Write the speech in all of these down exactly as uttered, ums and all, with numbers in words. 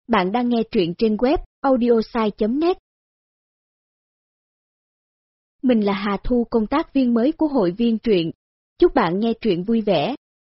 Bạn đang nghe truyện trên web audiosai chấm net. Mình là Hà Thu, công tác viên mới của hội viên truyện. Chúc bạn nghe truyện vui vẻ.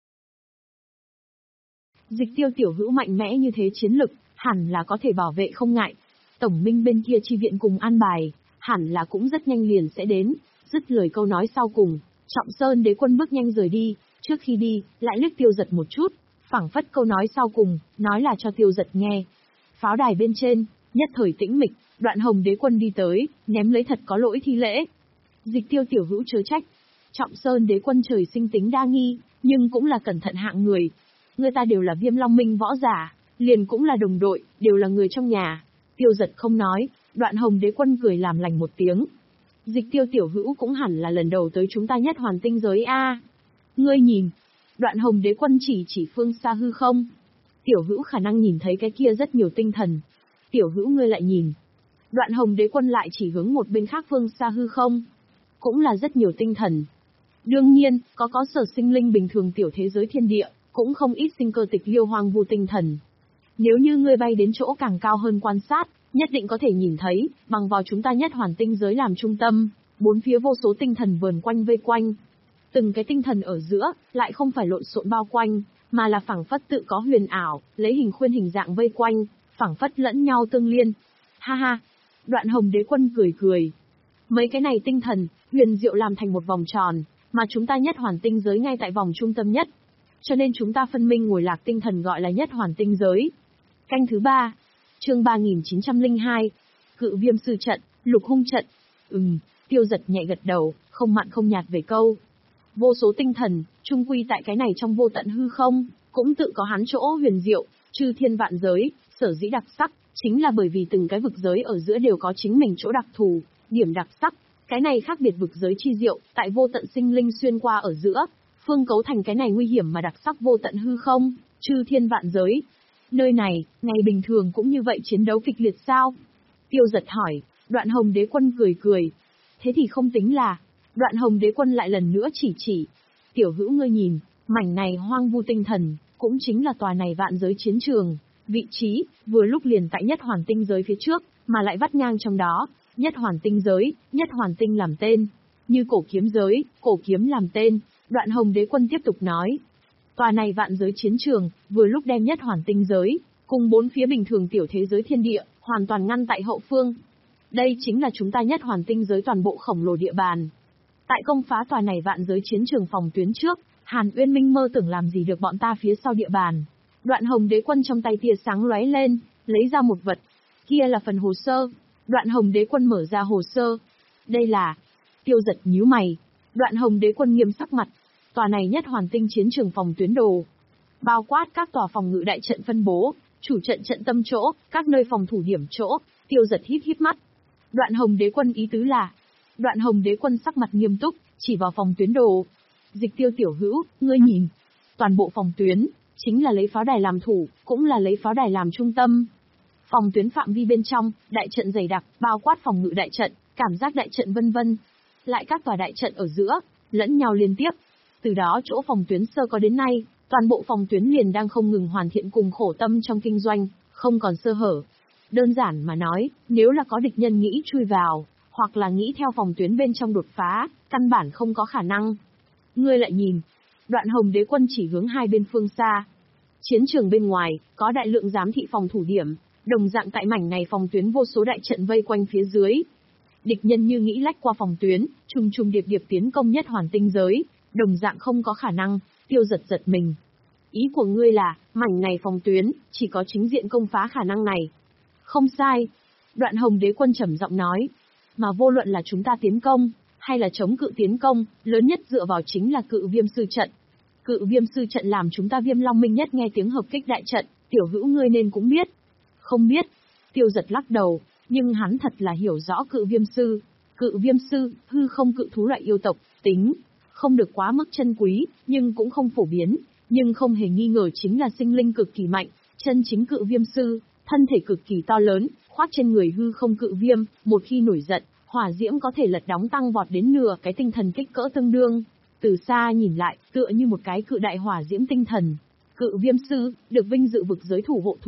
Dịch Tiêu tiểu hữu mạnh mẽ như thế chiến lực, hẳn là có thể bảo vệ không ngại. Tổng minh bên kia chi viện cùng an bài, hẳn là cũng rất nhanh liền sẽ đến. Dứt lời câu nói sau cùng, Trọng Sơn đế quân bước nhanh rời đi, trước khi đi, lại liếc Tiêu Giật một chút, phảng phất câu nói sau cùng, nói là cho Tiêu Giật nghe. Pháo đài bên trên, nhất thời tĩnh mịch, Đoạn Hồng đế quân đi tới, ném lấy thật có lỗi thi lễ. Dịch Tiêu tiểu hữu chớ trách. Trọng Sơn đế quân trời sinh tính đa nghi, nhưng cũng là cẩn thận hạng người. Người ta đều là Viêm Long Minh võ giả, liền cũng là đồng đội, đều là người trong nhà. Tiêu Giật không nói, Đoạn Hồng đế quân cười làm lành một tiếng. Dịch Tiêu tiểu hữu cũng hẳn là lần đầu tới chúng ta Nhất Hoàn tinh giới a. Ngươi nhìn. Đoạn Hồng đế quân chỉ chỉ phương xa hư không. Tiểu hữu khả năng nhìn thấy cái kia rất nhiều tinh thần. Tiểu hữu ngươi lại nhìn. Đoạn Hồng đế quân lại chỉ hướng một bên khác phương xa hư không. Cũng là rất nhiều tinh thần. Đương nhiên, có có sở sinh linh bình thường tiểu thế giới thiên địa, cũng không ít sinh cơ tịch liêu hoang vu tinh thần. Nếu như ngươi bay đến chỗ càng cao hơn quan sát, nhất định có thể nhìn thấy, bằng vào chúng ta Nhất Hoàn tinh giới làm trung tâm, bốn phía vô số tinh thần vờn quanh vây quanh. Từng cái tinh thần ở giữa, lại không phải lộn xộn bao quanh, mà là phảng phất tự có huyền ảo, lấy hình khuyên hình dạng vây quanh, phảng phất lẫn nhau tương liên. Ha ha! Đoạn Hồng đế quân cười cười. Mấy cái này tinh thần, huyền diệu làm thành một vòng tròn, mà chúng ta Nhất Hoàn tinh giới ngay tại vòng trung tâm nhất. Cho nên chúng ta phân minh ngồi lạc tinh thần gọi là Nhất Hoàn tinh giới. Canh thứ ba, chương ba nghìn chín trăm lẻ hai, Cự Viêm sư trận, Lục hung trận. Ừm, Tiêu Giật nhẹ gật đầu, không mặn không nhạt về câu. Vô số tinh thần, chung quy tại cái này trong vô tận hư không, cũng tự có hắn chỗ huyền diệu, chư thiên vạn giới, sở dĩ đặc sắc, chính là bởi vì từng cái vực giới ở giữa đều có chính mình chỗ đặc thù, điểm đặc sắc. Cái này khác biệt vực giới chi diệu, tại vô tận sinh linh xuyên qua ở giữa, phương cấu thành cái này nguy hiểm mà đặc sắc vô tận hư không, chư thiên vạn giới. Nơi này, ngày bình thường cũng như vậy chiến đấu kịch liệt sao? Tiêu Giật hỏi. Đoạn Hồng đế quân cười cười. Thế thì không tính là. Đoạn Hồng đế quân lại lần nữa chỉ chỉ. Tiểu hữu ngươi nhìn, mảnh này hoang vu tinh thần, cũng chính là tòa này vạn giới chiến trường. Vị trí, vừa lúc liền tại Nhất Hoàn tinh giới phía trước, mà lại vắt ngang trong đó. Nhất Hoàn tinh giới, Nhất Hoàn tinh làm tên. Như cổ kiếm giới, cổ kiếm làm tên. Đoạn Hồng đế quân tiếp tục nói. Tòa này vạn giới chiến trường, vừa lúc đem Nhất Hoàn tinh giới, cùng bốn phía bình thường tiểu thế giới thiên địa, hoàn toàn ngăn tại hậu phương. Đây chính là chúng ta Nhất Hoàn tinh giới toàn bộ khổng lồ địa bàn. Tại công phá tòa này vạn giới chiến trường phòng tuyến trước, Hàn Uyên Minh mơ tưởng làm gì được bọn ta phía sau địa bàn. Đoạn Hồng đế quân trong tay tia sáng lóe lên, lấy ra một vật. Kia là phần hồ sơ. Đoạn Hồng đế quân mở ra hồ sơ. Đây là... Tiêu Giật nhíu mày. Đoạn Hồng đế quân nghiêm sắc mặt. Tòa này Nhất Hoàn tinh chiến trường phòng tuyến đồ. Bao quát các tòa phòng ngự đại trận phân bố, chủ trận trận tâm chỗ, các nơi phòng thủ điểm chỗ. Tiêu Giật híp híp mắt. Đoạn Hồng đế quân ý tứ là... Đoạn Hồng đế quân sắc mặt nghiêm túc, chỉ vào phòng tuyến đồ. Dịch Tiêu tiểu hữu, ngươi nhìn. Toàn bộ phòng tuyến, chính là lấy pháo đài làm thủ, cũng là lấy pháo đài làm trung tâm. Phòng tuyến phạm vi bên trong, đại trận dày đặc, bao quát phòng ngự đại trận, cảm giác đại trận vân vân. Lại các tòa đại trận ở giữa, lẫn nhau liên tiếp. Từ đó chỗ phòng tuyến sơ có đến nay, toàn bộ phòng tuyến liền đang không ngừng hoàn thiện cùng khổ tâm trong kinh doanh, không còn sơ hở. Đơn giản mà nói, nếu là có địch nhân nghĩ chui vào, hoặc là nghĩ theo phòng tuyến bên trong đột phá, căn bản không có khả năng. Ngươi lại nhìn. Đoạn Hồng đế quân chỉ hướng hai bên phương xa. Chiến trường bên ngoài, có đại lượng giám thị phòng thủ điểm, đồng dạng tại mảnh này phòng tuyến vô số đại trận vây quanh phía dưới. Địch nhân như nghĩ lách qua phòng tuyến, trùng trùng điệp điệp tiến công Nhất Hoàn tinh giới, đồng dạng không có khả năng. Tiêu Giật giật mình. Ý của ngươi là, mảnh này phòng tuyến, chỉ có chính diện công phá khả năng này. Không sai. Đoạn Hồng đế quân trầm giọng nói. Mà vô luận là chúng ta tiến công, hay là chống cự tiến công, lớn nhất dựa vào chính là Cự Viêm sư trận. Cự Viêm sư trận làm chúng ta Viêm Long Minh nhất nghe tiếng hợp kích đại trận, tiểu hữu ngươi nên cũng biết. Không biết. Tiêu Giật lắc đầu, nhưng hắn thật là hiểu rõ Cự Viêm sư. Cự Viêm sư, hư không cự thú loại yêu tộc, tính không được quá mức chân quý, nhưng cũng không phổ biến, nhưng không hề nghi ngờ chính là sinh linh cực kỳ mạnh, chân chính Cự Viêm sư, thân thể cực kỳ to lớn, khoác trên người hư không cự viêm, một khi nổi giận, hỏa diễm có thể lật đóng tăng vọt đến nửa cái tinh thần kích cỡ tương đương. Từ xa nhìn lại, tựa như một cái cự đại hỏa diễm tinh thần. Cự Viêm sư, được vinh dự vực giới thủ hộ thú,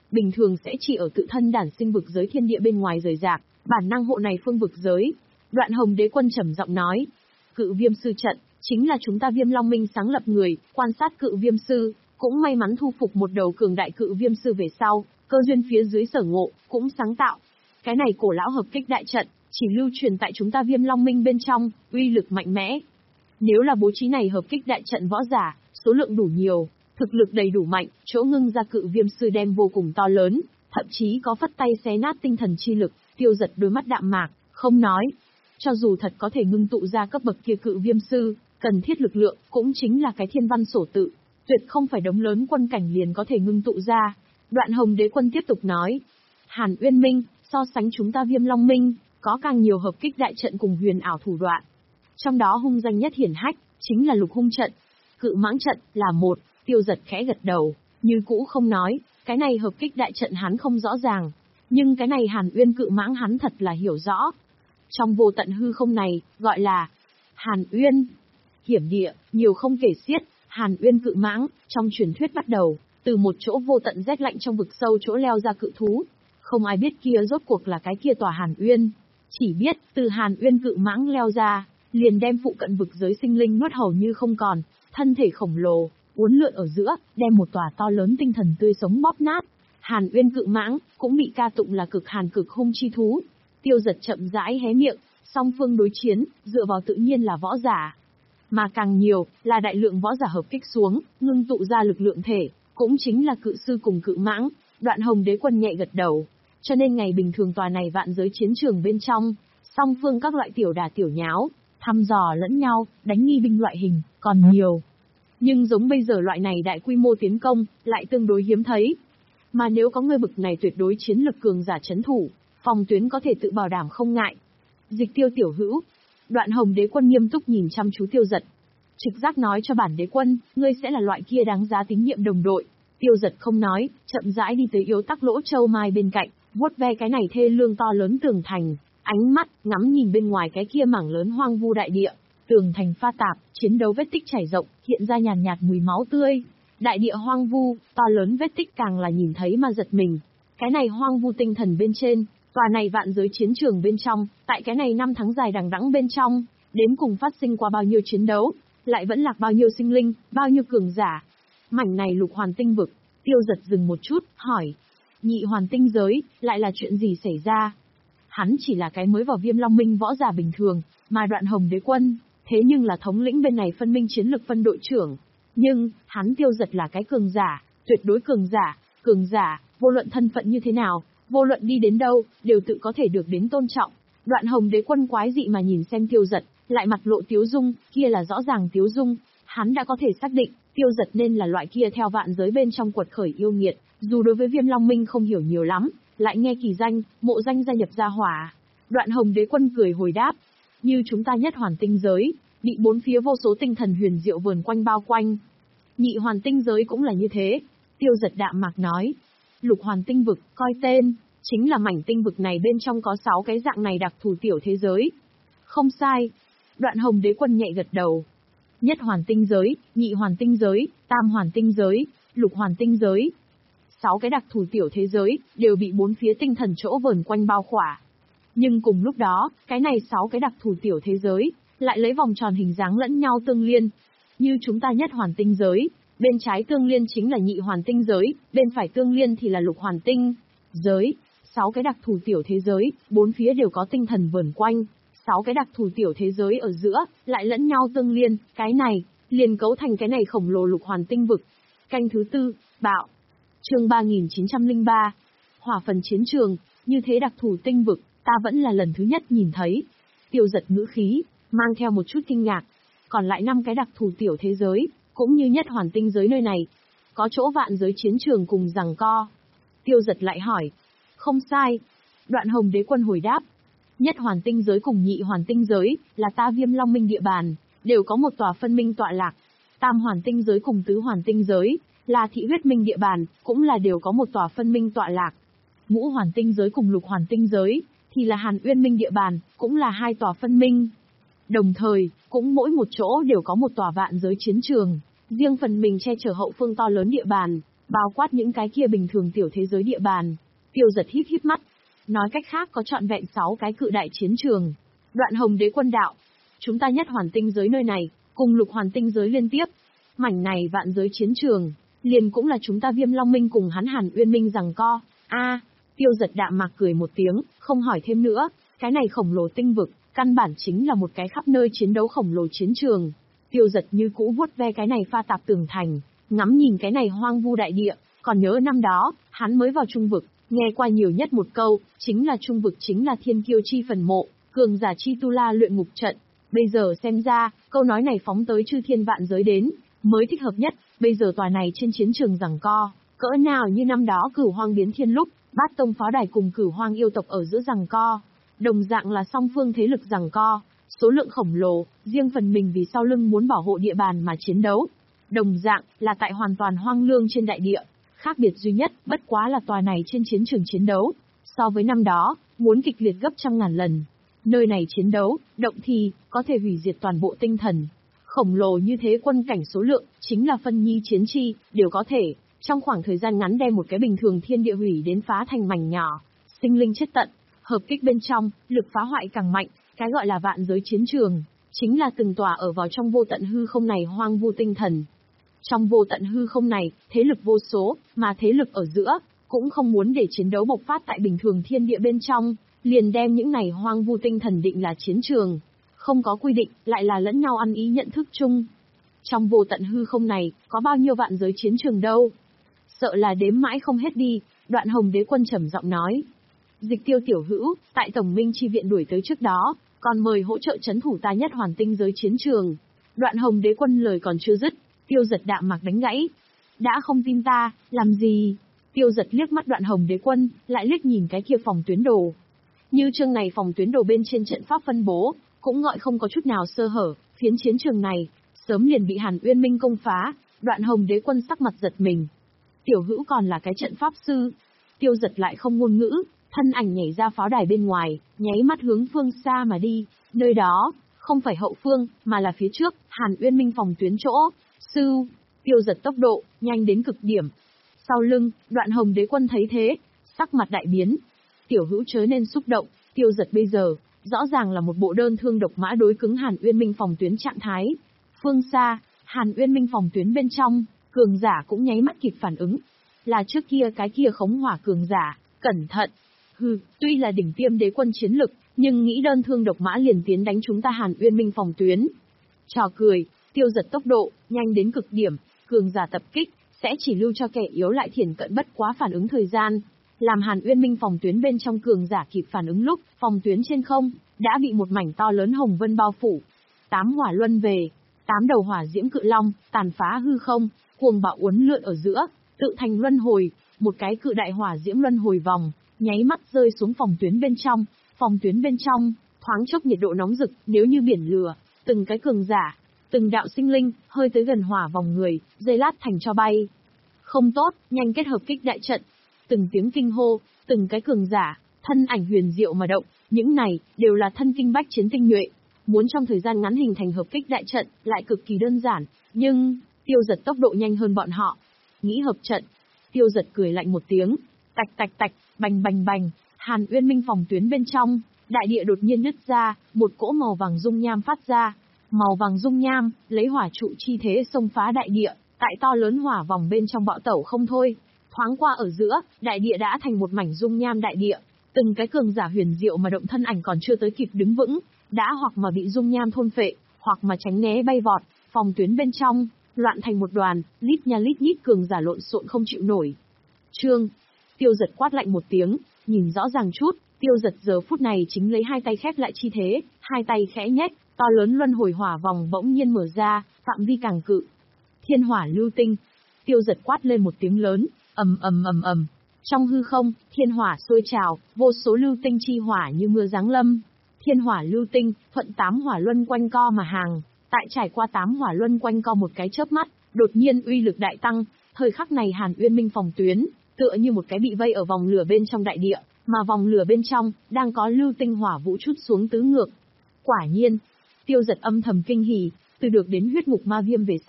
bình thường sẽ chỉ ở tự thân đản sinh vực giới thiên địa bên ngoài rời rạc, bản năng hộ này phương vực giới. Đoạn Hồng Đế Quân trầm giọng nói, Cự Viêm Sư trận, chính là chúng ta Viêm Long Minh sáng lập người, quan sát Cự Viêm Sư, cũng may mắn thu phục một đầu cường đại Cự Viêm Sư về sau, cơ duyên phía dưới sở ngộ, cũng sáng tạo. Cái này cổ lão hợp kích đại trận, chỉ lưu truyền tại chúng ta Viêm Long Minh bên trong, uy lực mạnh mẽ. Nếu là bố trí này hợp kích đại trận võ giả, số lượng đủ nhiều, thực lực đầy đủ mạnh, chỗ ngưng ra Cự Viêm Sư đem vô cùng to lớn, thậm chí có phất tay xé nát tinh thần chi lực. Tiêu Giật đôi mắt đạm mạc, không nói. Cho dù thật có thể ngưng tụ ra cấp bậc kia Cự Viêm Sư, cần thiết lực lượng cũng chính là cái thiên văn sổ tự, tuyệt không phải đống lớn quân cảnh liền có thể ngưng tụ ra. Đoạn Hồng Đế Quân tiếp tục nói, Hàn Uyên Minh, so sánh chúng ta Viêm Long Minh, có càng nhiều hợp kích đại trận cùng huyền ảo thủ đoạn. Trong đó hung danh nhất hiển hách, chính là Lục Hung trận. Cự Mãng trận là một. Tiêu Giật khẽ gật đầu, như cũ không nói, cái này hợp kích đại trận hắn không rõ ràng, nhưng cái này Hàn Uyên Cự Mãng hắn thật là hiểu rõ. Trong vô tận hư không này, gọi là Hàn Uyên. Hiểm địa, nhiều không kể xiết, Hàn Uyên Cự Mãng, trong truyền thuyết bắt đầu, từ một chỗ vô tận rét lạnh trong vực sâu chỗ leo ra cự thú. Không ai biết kia rốt cuộc là cái kia tòa Hàn Uyên. Chỉ biết, từ Hàn Uyên Cự Mãng leo ra, liền đem phụ cận vực giới sinh linh nuốt hầu như không còn, thân thể khổng lồ, uốn lượn ở giữa, đem một tòa to lớn tinh thần tươi sống bóp nát. Hàn Uyên Cự Mãng, cũng bị ca tụng là cực hàn cực hung chi thú. Tiêu Giật chậm rãi hé miệng, song phương đối chiến, dựa vào tự nhiên là võ giả. Mà càng nhiều, là đại lượng võ giả hợp kích xuống, ngưng tụ ra lực lượng thể, cũng chính là Cự Sư cùng Cự Mãng. Đoạn Hồng Đế Quân nhẹ gật đầu. Cho nên ngày bình thường tòa này vạn giới chiến trường bên trong, song phương các loại tiểu đà tiểu nháo, thăm dò lẫn nhau, đánh nghi binh loại hình, còn nhiều. Nhưng giống bây giờ loại này đại quy mô tiến công, lại tương đối hiếm thấy. Mà nếu có người bực này tuyệt đối chiến lực cường giả chấn thủ, phòng tuyến có thể tự bảo đảm không ngại. Dịch Tiêu tiểu hữu. Đoạn Hồng Đế Quân nghiêm túc nhìn chăm chú Tiêu Giật. Trực giác nói cho bản đế quân, ngươi sẽ là loại kia đáng giá tín nhiệm đồng đội. Tiêu Giật không nói, chậm rãi đi tới Yếu Tắc Lỗ Châu Mai bên cạnh, vuốt ve cái này thê lương to lớn tường thành, ánh mắt ngắm nhìn bên ngoài cái kia mảng lớn hoang vu đại địa. Tường thành pha tạp, chiến đấu vết tích chảy rộng, hiện ra nhàn nhạt, nhạt mùi máu tươi. Đại địa hoang vu, to lớn vết tích càng là nhìn thấy mà giật mình. Cái này hoang vu tinh thần bên trên, tòa này vạn giới chiến trường bên trong, tại cái này năm tháng dài đằng đẵng bên trong, đến cùng phát sinh qua bao nhiêu chiến đấu, lại vẫn lạc bao nhiêu sinh linh, bao nhiêu cường giả. Mảnh này lục hoàn tinh vực. Tiêu Giật dừng một chút, hỏi, nhị hoàn tinh giới, lại là chuyện gì xảy ra? Hắn chỉ là cái mới vào Viêm Long Minh võ giả bình thường, mà Đoạn Hồng Đế Quân, thế nhưng là thống lĩnh bên này phân minh chiến lực phân đội trưởng. Nhưng, hắn Tiêu Giật là cái cường giả, tuyệt đối cường giả, cường giả, vô luận thân phận như thế nào, vô luận đi đến đâu, đều tự có thể được đến tôn trọng. Đoạn Hồng Đế Quân quái dị mà nhìn xem Tiêu Giật, lại mặt lộ tiếu dung, kia là rõ ràng tiếu dung, hắn đã có thể xác định, Tiêu Giật nên là loại kia theo vạn giới bên trong quật khởi yêu nghiệt, dù đối với Viêm Long Minh không hiểu nhiều lắm, lại nghe kỳ danh, mộ danh gia nhập gia hỏa. Đoạn Hồng Đế Quân cười hồi đáp, như chúng ta nhất hoàn tinh giới, bị bốn phía vô số tinh thần huyền diệu vờn quanh bao quanh. Nhị hoàn tinh giới cũng là như thế. Tiêu Giật đạm mạc nói, lục hoàn tinh vực, coi tên, chính là mảnh tinh vực này bên trong có sáu cái dạng này đặc thù tiểu thế giới. Không sai. Đoạn Hồng Đế Quân nhẹ gật đầu. Nhất hoàn tinh giới, nhị hoàn tinh giới, tam hoàn tinh giới, lục hoàn tinh giới. Sáu cái đặc thù tiểu thế giới, đều bị bốn phía tinh thần chỗ vờn quanh bao khỏa. Nhưng cùng lúc đó, cái này sáu cái đặc thù tiểu thế giới, lại lấy vòng tròn hình dáng lẫn nhau tương liên. Như chúng ta nhất hoàn tinh giới, bên trái tương liên chính là nhị hoàn tinh giới, bên phải tương liên thì là lục hoàn tinh giới. Sáu cái đặc thù tiểu thế giới, bốn phía đều có tinh thần vờn quanh. Sáu cái đặc thù tiểu thế giới ở giữa, lại lẫn nhau tương liên, cái này, liền cấu thành cái này khổng lồ lục hoàn tinh vực. Canh thứ tư, bạo. Chương ba nghìn chín trăm lẻ ba. Hỏa phần chiến trường, như thế đặc thù tinh vực, ta vẫn là lần thứ nhất nhìn thấy. Tiêu Giật ngữ khí, mang theo một chút kinh ngạc. Còn lại năm cái đặc thù tiểu thế giới, cũng như nhất hoàn tinh giới nơi này, có chỗ vạn giới chiến trường cùng giằng co. Tiêu Giật lại hỏi, không sai. Đoạn Hồng Đế Quân hồi đáp, nhất hoàn tinh giới cùng nhị hoàn tinh giới, là ta Viêm Long Minh địa bàn, đều có một tòa phân minh tọa lạc. Tam hoàn tinh giới cùng tứ hoàn tinh giới, là thị huyết minh địa bàn, cũng là đều có một tòa phân minh tọa lạc. Ngũ hoàn tinh giới cùng lục hoàn tinh giới, thì là Hàn Uyên Minh địa bàn, cũng là hai tòa phân minh. Đồng thời, cũng mỗi một chỗ đều có một tòa vạn giới chiến trường, riêng phần mình che chở hậu phương to lớn địa bàn. bao quát những cái kia bình thường tiểu thế giới địa bàn. Tiêu Giật híp híp mắt. Nói cách khác có trọn vẹn sáu cái cự đại chiến trường. Đoạn Hồng Đế Quân đạo. Chúng ta nhất hoàn tinh giới nơi này, cùng lục hoàn tinh giới liên tiếp. Mảnh này vạn giới chiến trường, liền cũng là chúng ta Viêm Long Minh cùng hắn Hàn Uyên Minh giằng co. A, Tiêu Giật đạm mạc cười một tiếng, không hỏi thêm nữa. Cái này khổng lồ tinh vực, căn bản chính là một cái khắp nơi chiến đấu khổng lồ chiến trường. Tiêu Giật như cũ vuốt ve cái này pha tạp tường thành, ngắm nhìn cái này hoang vu đại địa. Còn nhớ năm đó, hắn mới vào trung vực, nghe qua nhiều nhất một câu, chính là trung vực chính là thiên kiêu chi phần mộ, cường giả chi tu la luyện ngục trận. Bây giờ xem ra, câu nói này phóng tới chư thiên vạn giới đến, mới thích hợp nhất. Bây giờ tòa này trên chiến trường giằng co, cỡ nào như năm đó Cửu Hoang biến thiên lúc, Bát Tông pháo đài cùng Cửu Hoang yêu tộc ở giữa giằng co. Đồng dạng là song phương thế lực giằng co, số lượng khổng lồ, riêng phần mình vì sau lưng muốn bảo hộ địa bàn mà chiến đấu. Đồng dạng là tại hoàn toàn hoang lương trên đại địa, khác biệt duy nhất bất quá là tòa này trên chiến trường chiến đấu, so với năm đó, muốn kịch liệt gấp trăm ngàn lần. Nơi này chiến đấu, động thì, có thể hủy diệt toàn bộ tinh thần. Khổng lồ như thế quân cảnh số lượng, chính là phân nhi chiến chi, đều có thể, trong khoảng thời gian ngắn đem một cái bình thường thiên địa hủy đến phá thành mảnh nhỏ, sinh linh chết tận. Hợp kích bên trong, lực phá hoại càng mạnh, cái gọi là vạn giới chiến trường, chính là từng tòa ở vào trong vô tận hư không này hoang vu tinh thần. Trong vô tận hư không này, thế lực vô số, mà thế lực ở giữa, cũng không muốn để chiến đấu bộc phát tại bình thường thiên địa bên trong, liền đem những này hoang vu tinh thần định là chiến trường. Không có quy định, lại là lẫn nhau ăn ý nhận thức chung. Trong vô tận hư không này, có bao nhiêu vạn giới chiến trường đâu? Sợ là đếm mãi không hết đi, Đoạn Hồng Đế Quân trầm giọng nói. Dịch Tiêu tiểu hữu, tại Tổng Minh chi viện đuổi tới trước đó, còn mời hỗ trợ trấn thủ ta nhất hoàn tinh giới chiến trường. Đoạn Hồng Đế Quân lời còn chưa dứt, Tiêu Giật đạm mạc đánh gãy. Đã không tin ta, làm gì? Tiêu Giật liếc mắt Đoạn Hồng Đế Quân, lại liếc nhìn cái kia phòng tuyến đồ. Như chương này phòng tuyến đồ bên trên trận pháp phân bố, cũng gọi không có chút nào sơ hở, phiến chiến trường này, sớm liền bị Hàn Uyên Minh công phá. Đoạn Hồng Đế Quân sắc mặt giật mình. Tiểu hữu còn là cái trận pháp sư. Tiêu Giật lại không ngôn ngữ, thân ảnh nhảy ra pháo đài bên ngoài, nháy mắt hướng phương xa mà đi. Nơi đó, không phải hậu phương, mà là phía trước, Hàn Uyên Minh phòng tuyến chỗ. Sư, Tiêu Giật tốc độ, nhanh đến cực điểm. Sau lưng, Đoạn Hồng Đế Quân thấy thế, sắc mặt đại biến. Tiểu hữu chớ nên xúc động, Tiêu Giật bây giờ, rõ ràng là một bộ đơn thương độc mã đối cứng Hàn Uyên Minh phòng tuyến trạng thái. Phương xa, Hàn Uyên Minh phòng tuyến bên trong, cường giả cũng nháy mắt kịp phản ứng. Là trước kia cái kia khống hỏa cường giả, cẩn thận. Hừ, tuy là đỉnh tiêm đế quân chiến lực, nhưng nghĩ đơn thương độc mã liền tiến đánh chúng ta Hàn Uyên Minh phòng tuyến. Trò cười, Tiêu Giật tốc độ, nhanh đến cực điểm, cường giả tập kích, sẽ chỉ lưu cho kẻ yếu lại thiển cận bất quá phản ứng thời gian. Làm Hàn Uyên Minh phòng tuyến bên trong cường giả kịp phản ứng lúc, phòng tuyến trên không, đã bị một mảnh to lớn hồng vân bao phủ. Tám hỏa luân về, tám đầu hỏa diễm cự long, tàn phá hư không, cuồng bạo uốn lượn ở giữa, tự thành luân hồi, một cái cự đại hỏa diễm luân hồi vòng, nháy mắt rơi xuống phòng tuyến bên trong. Phòng tuyến bên trong, thoáng chốc nhiệt độ nóng rực, nếu như biển lửa, từng cái cường giả, từng đạo sinh linh, hơi tới gần hỏa vòng người, giây lát thành cho bay. Không tốt, nhanh kết hợp kích đại trận. Từng tiếng kinh hô, từng cái cường giả, thân ảnh huyền diệu mà động, những này, đều là thân kinh bách chiến tinh nhuệ. Muốn trong thời gian ngắn hình thành hợp kích đại trận, lại cực kỳ đơn giản, nhưng, Tiêu Giật tốc độ nhanh hơn bọn họ. Nghĩ hợp trận, Tiêu Giật cười lạnh một tiếng, tạch tạch tạch, bành bành bành, Hàn Uyên Minh phòng tuyến bên trong, đại địa đột nhiên nứt ra, một cỗ màu vàng dung nham phát ra. Màu vàng dung nham, lấy hỏa trụ chi thế xông phá đại địa, tại to lớn hỏa vòng bên trong bạo tẩu không thôi. Thoáng qua ở giữa, đại địa đã thành một mảnh dung nham đại địa, từng cái cường giả huyền diệu mà động thân ảnh còn chưa tới kịp đứng vững, đã hoặc mà bị dung nham thôn phệ, hoặc mà tránh né bay vọt, phòng tuyến bên trong, loạn thành một đoàn, lít nha lít nhít cường giả lộn xộn không chịu nổi. Trương, Tiêu Giật quát lạnh một tiếng, nhìn rõ ràng chút, Tiêu Giật giờ phút này chính lấy hai tay khép lại chi thế, hai tay khẽ nhếch, to lớn luân hồi hỏa vòng bỗng nhiên mở ra, phạm vi càng cự. Thiên hỏa lưu tinh, Tiêu Giật quát lên một tiếng lớn, ầm ầm ầm ầm. Trong hư không, thiên hỏa sôi trào, vô số lưu tinh chi hỏa như mưa giáng lâm. Thiên hỏa lưu tinh, thuận tám hỏa luân quanh co mà hàng, tại trải qua tám hỏa luân quanh co một cái chớp mắt, đột nhiên uy lực đại tăng, thời khắc này Hàn Uyên Minh phòng tuyến, tựa như một cái bị vây ở vòng lửa bên trong đại địa, mà vòng lửa bên trong đang có lưu tinh hỏa vũ chút xuống tứ ngược. Quả nhiên, Tiêu Giật âm thầm kinh hỉ, từ được đến huyết ngục ma viêm về sau,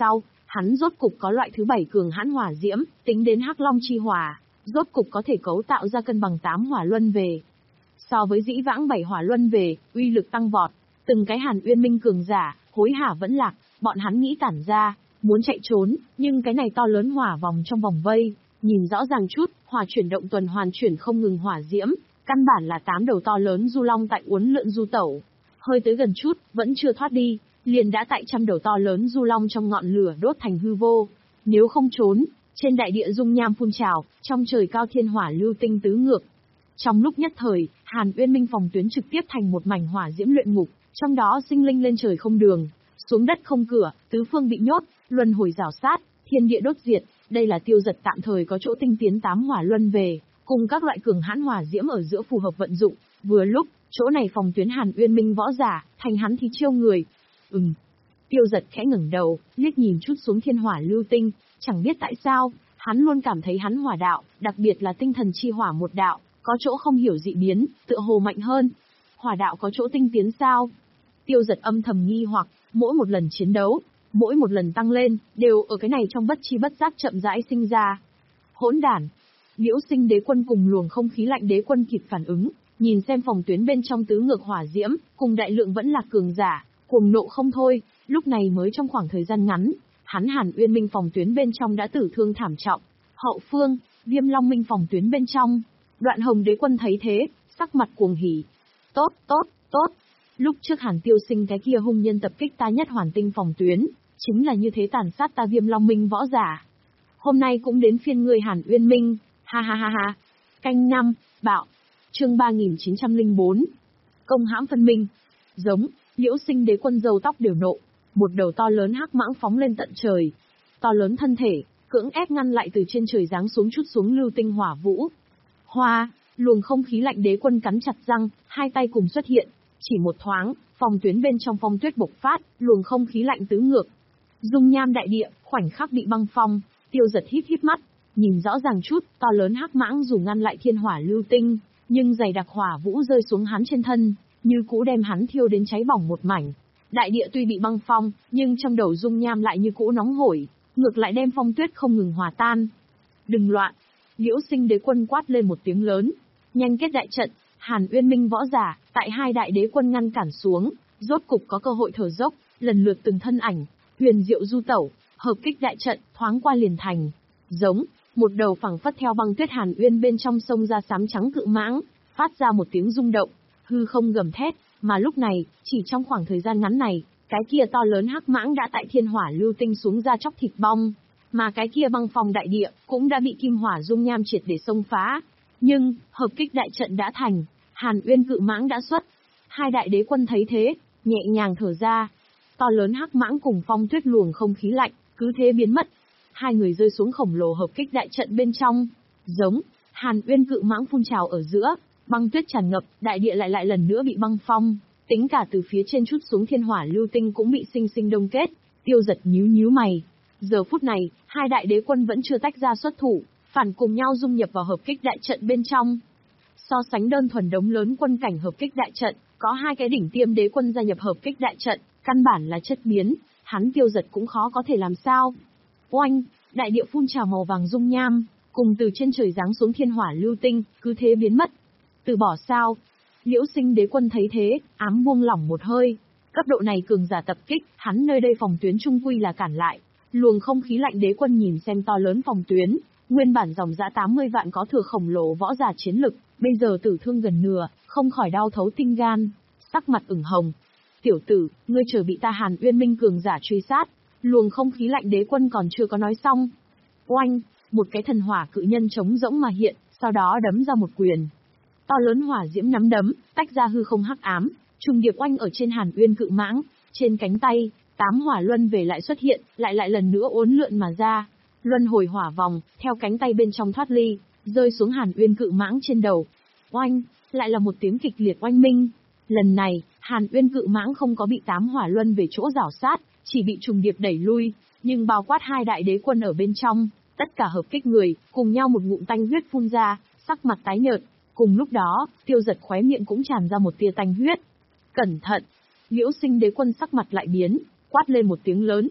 Hắn rốt cục có loại thứ bảy cường hãn hỏa diễm, tính đến Hắc Long chi hỏa, rốt cục có thể cấu tạo ra cân bằng tám hỏa luân về. So với dĩ vãng bảy hỏa luân về, uy lực tăng vọt, từng cái Hàn Uyên Minh cường giả, hối hả vẫn lạc, bọn hắn nghĩ tản ra, muốn chạy trốn, nhưng cái này to lớn hỏa vòng trong vòng vây, nhìn rõ ràng chút, hỏa chuyển động tuần hoàn chuyển không ngừng hỏa diễm, căn bản là tám đầu to lớn du long tại uốn lượn du tẩu. Hơi tới gần chút, vẫn chưa thoát đi, liền đã tại trăm đầu to lớn du long trong ngọn lửa đốt thành hư vô. Nếu không trốn, trên đại địa dung nham phun trào, trong trời cao thiên hỏa lưu tinh tứ ngược. Trong lúc nhất thời, Hàn Uyên Minh phòng tuyến trực tiếp thành một mảnh hỏa diễm luyện ngục, trong đó sinh linh lên trời không đường, xuống đất không cửa, tứ phương bị nhốt, luân hồi rào sát, thiên địa đốt diệt. Đây là Tiêu Dật tạm thời có chỗ tinh tiến tám hỏa luân về, cùng các loại cường hãn hỏa diễm ở giữa phù hợp vận dụng. Vừa lúc, chỗ này phòng tuyến Hàn Uyên Minh võ giả, thành hắn thì chiêu người. Ừm. Tiêu Dật khẽ ngẩng đầu, liếc nhìn chút xuống thiên hỏa lưu tinh, chẳng biết tại sao, hắn luôn cảm thấy hắn hỏa đạo, đặc biệt là tinh thần chi hỏa một đạo, có chỗ không hiểu dị biến, tựa hồ mạnh hơn. Hỏa đạo có chỗ tinh tiến sao? Tiêu Dật âm thầm nghi hoặc, mỗi một lần chiến đấu, mỗi một lần tăng lên, đều ở cái này trong bất chi bất giác chậm rãi sinh ra. Hỗn đản! Liễu Sinh Đế Quân cùng luồng không khí lạnh đế quân kịp phản ứng, nhìn xem phòng tuyến bên trong tứ ngược hỏa diễm, cùng đại lượng vẫn là cường giả, cuồng nộ không thôi, lúc này mới trong khoảng thời gian ngắn, hắn Hàn Uyên Minh phòng tuyến bên trong đã tử thương thảm trọng. Hậu phương, Viêm Long Minh phòng tuyến bên trong, Đoạn Hồng Đế Quân thấy thế, sắc mặt cuồng hỉ. Tốt, tốt, tốt. Lúc trước Hàn Tiêu Sinh cái kia hung nhân tập kích ta Nhất Hoàn Tinh phòng tuyến, chính là như thế tàn sát ta Viêm Long Minh võ giả. Hôm nay cũng đến phiên ngươi Hàn Uyên Minh, ha ha ha ha. Canh năm, bạo. Chương ba nghìn chín trăm lẻ bốn. Công hãm phân minh. Giống, Liễu Sinh Đế Quân râu tóc đều nộ, một đầu to lớn hắc mãng phóng lên tận trời. To lớn thân thể, cưỡng ép ngăn lại từ trên trời giáng xuống chút xuống lưu tinh hỏa vũ. Hoa, luồng không khí lạnh đế quân cắn chặt răng, hai tay cùng xuất hiện, chỉ một thoáng, phòng tuyến bên trong phong tuyết bộc phát, luồng không khí lạnh tứ ngược. Dung nham đại địa, khoảnh khắc bị băng phong, Tiêu Dật híp híp mắt, nhìn rõ ràng chút, to lớn hắc mãng dù ngăn lại thiên hỏa lưu tinh, nhưng dày đặc hỏa vũ rơi xuống hắn trên thân, như cũ đem hắn thiêu đến cháy bỏng một mảnh. Đại địa tuy bị băng phong, nhưng trong đầu dung nham lại như cũ nóng hổi, ngược lại đem phong tuyết không ngừng hòa tan. Đừng loạn! Liễu Sinh Đế Quân quát lên một tiếng lớn, nhanh kết đại trận. Hàn Uyên Minh võ giả, tại hai đại đế quân ngăn cản xuống, rốt cục có cơ hội thở dốc, lần lượt từng thân ảnh, huyền diệu du tẩu, hợp kích đại trận, thoáng qua liền thành. Giống, một đầu phẳng phất theo băng tuyết Hàn Uyên bên trong sông ra xám trắng cự mãng, phát ra một tiếng rung động, hư không gầm thét, mà lúc này, chỉ trong khoảng thời gian ngắn này, cái kia to lớn hắc mãng đã tại thiên hỏa lưu tinh xuống ra chóc thịt bong, mà cái kia băng phong đại địa cũng đã bị kim hỏa dung nham triệt để xông phá. Nhưng, hợp kích đại trận đã thành, Hàn Uyên cự mãng đã xuất. Hai đại đế quân thấy thế, nhẹ nhàng thở ra. To lớn hắc mãng cùng phong tuyết luồng không khí lạnh, cứ thế biến mất. Hai người rơi xuống khổng lồ hợp kích đại trận bên trong. Giống, Hàn Uyên cự mãng phun trào ở giữa, băng tuyết tràn ngập, đại địa lại lại lần nữa bị băng phong. Tính cả từ phía trên chút xuống thiên hỏa lưu tinh cũng bị sinh sinh đông kết. Tiêu Dật nhíu nhíu mày. Giờ phút này, hai đại đế quân vẫn chưa tách ra xuất thủ, phản cùng nhau dung nhập vào hợp kích đại trận bên trong. So sánh đơn thuần đống lớn quân cảnh hợp kích đại trận, có hai cái đỉnh tiêm đế quân gia nhập hợp kích đại trận, căn bản là chất biến, hắn Tiêu Dật cũng khó có thể làm sao. Oanh, đại địa phun trào màu vàng dung nham, cùng từ trên trời giáng xuống thiên hỏa lưu tinh, cứ thế biến mất. Từ bỏ sao? Liễu Sinh Đế Quân thấy thế, ám buông lỏng một hơi. Cấp độ này cường giả tập kích, hắn nơi đây phòng tuyến trung quy là cản lại. Luồng không khí lạnh đế quân nhìn xem to lớn phòng tuyến, nguyên bản dòng dã tám mươi vạn có thừa khổng lồ võ giả chiến lực, bây giờ tử thương gần nửa, không khỏi đau thấu tinh gan, sắc mặt ửng hồng. Tiểu tử, ngươi chờ bị ta Hàn Uyên Minh cường giả truy sát. Luồng không khí lạnh đế quân còn chưa có nói xong. Oanh, một cái thần hỏa cự nhân trống rỗng mà hiện, sau đó đấm ra một quyền. To lớn hỏa diễm nắm đấm, tách ra hư không hắc ám, trùng điệp oanh ở trên Hàn Uyên cự mãng, trên cánh tay, tám hỏa luân về lại xuất hiện, lại lại lần nữa uốn lượn mà ra. Luân hồi hỏa vòng, theo cánh tay bên trong thoát ly, rơi xuống Hàn Uyên cự mãng trên đầu. Oanh, lại là một tiếng kịch liệt oanh minh. Lần này, Hàn Uyên cự mãng không có bị tám hỏa luân về chỗ rảo sát, chỉ bị trùng điệp đẩy lui, nhưng bao quát hai đại đế quân ở bên trong, tất cả hợp kích người, cùng nhau một ngụm tanh huyết phun ra, sắc mặt tái nhợt. Cùng lúc đó, Tiêu Dật khóe miệng cũng tràn ra một tia tanh huyết. Cẩn thận! Liễu Sinh Đế Quân sắc mặt lại biến, quát lên một tiếng lớn.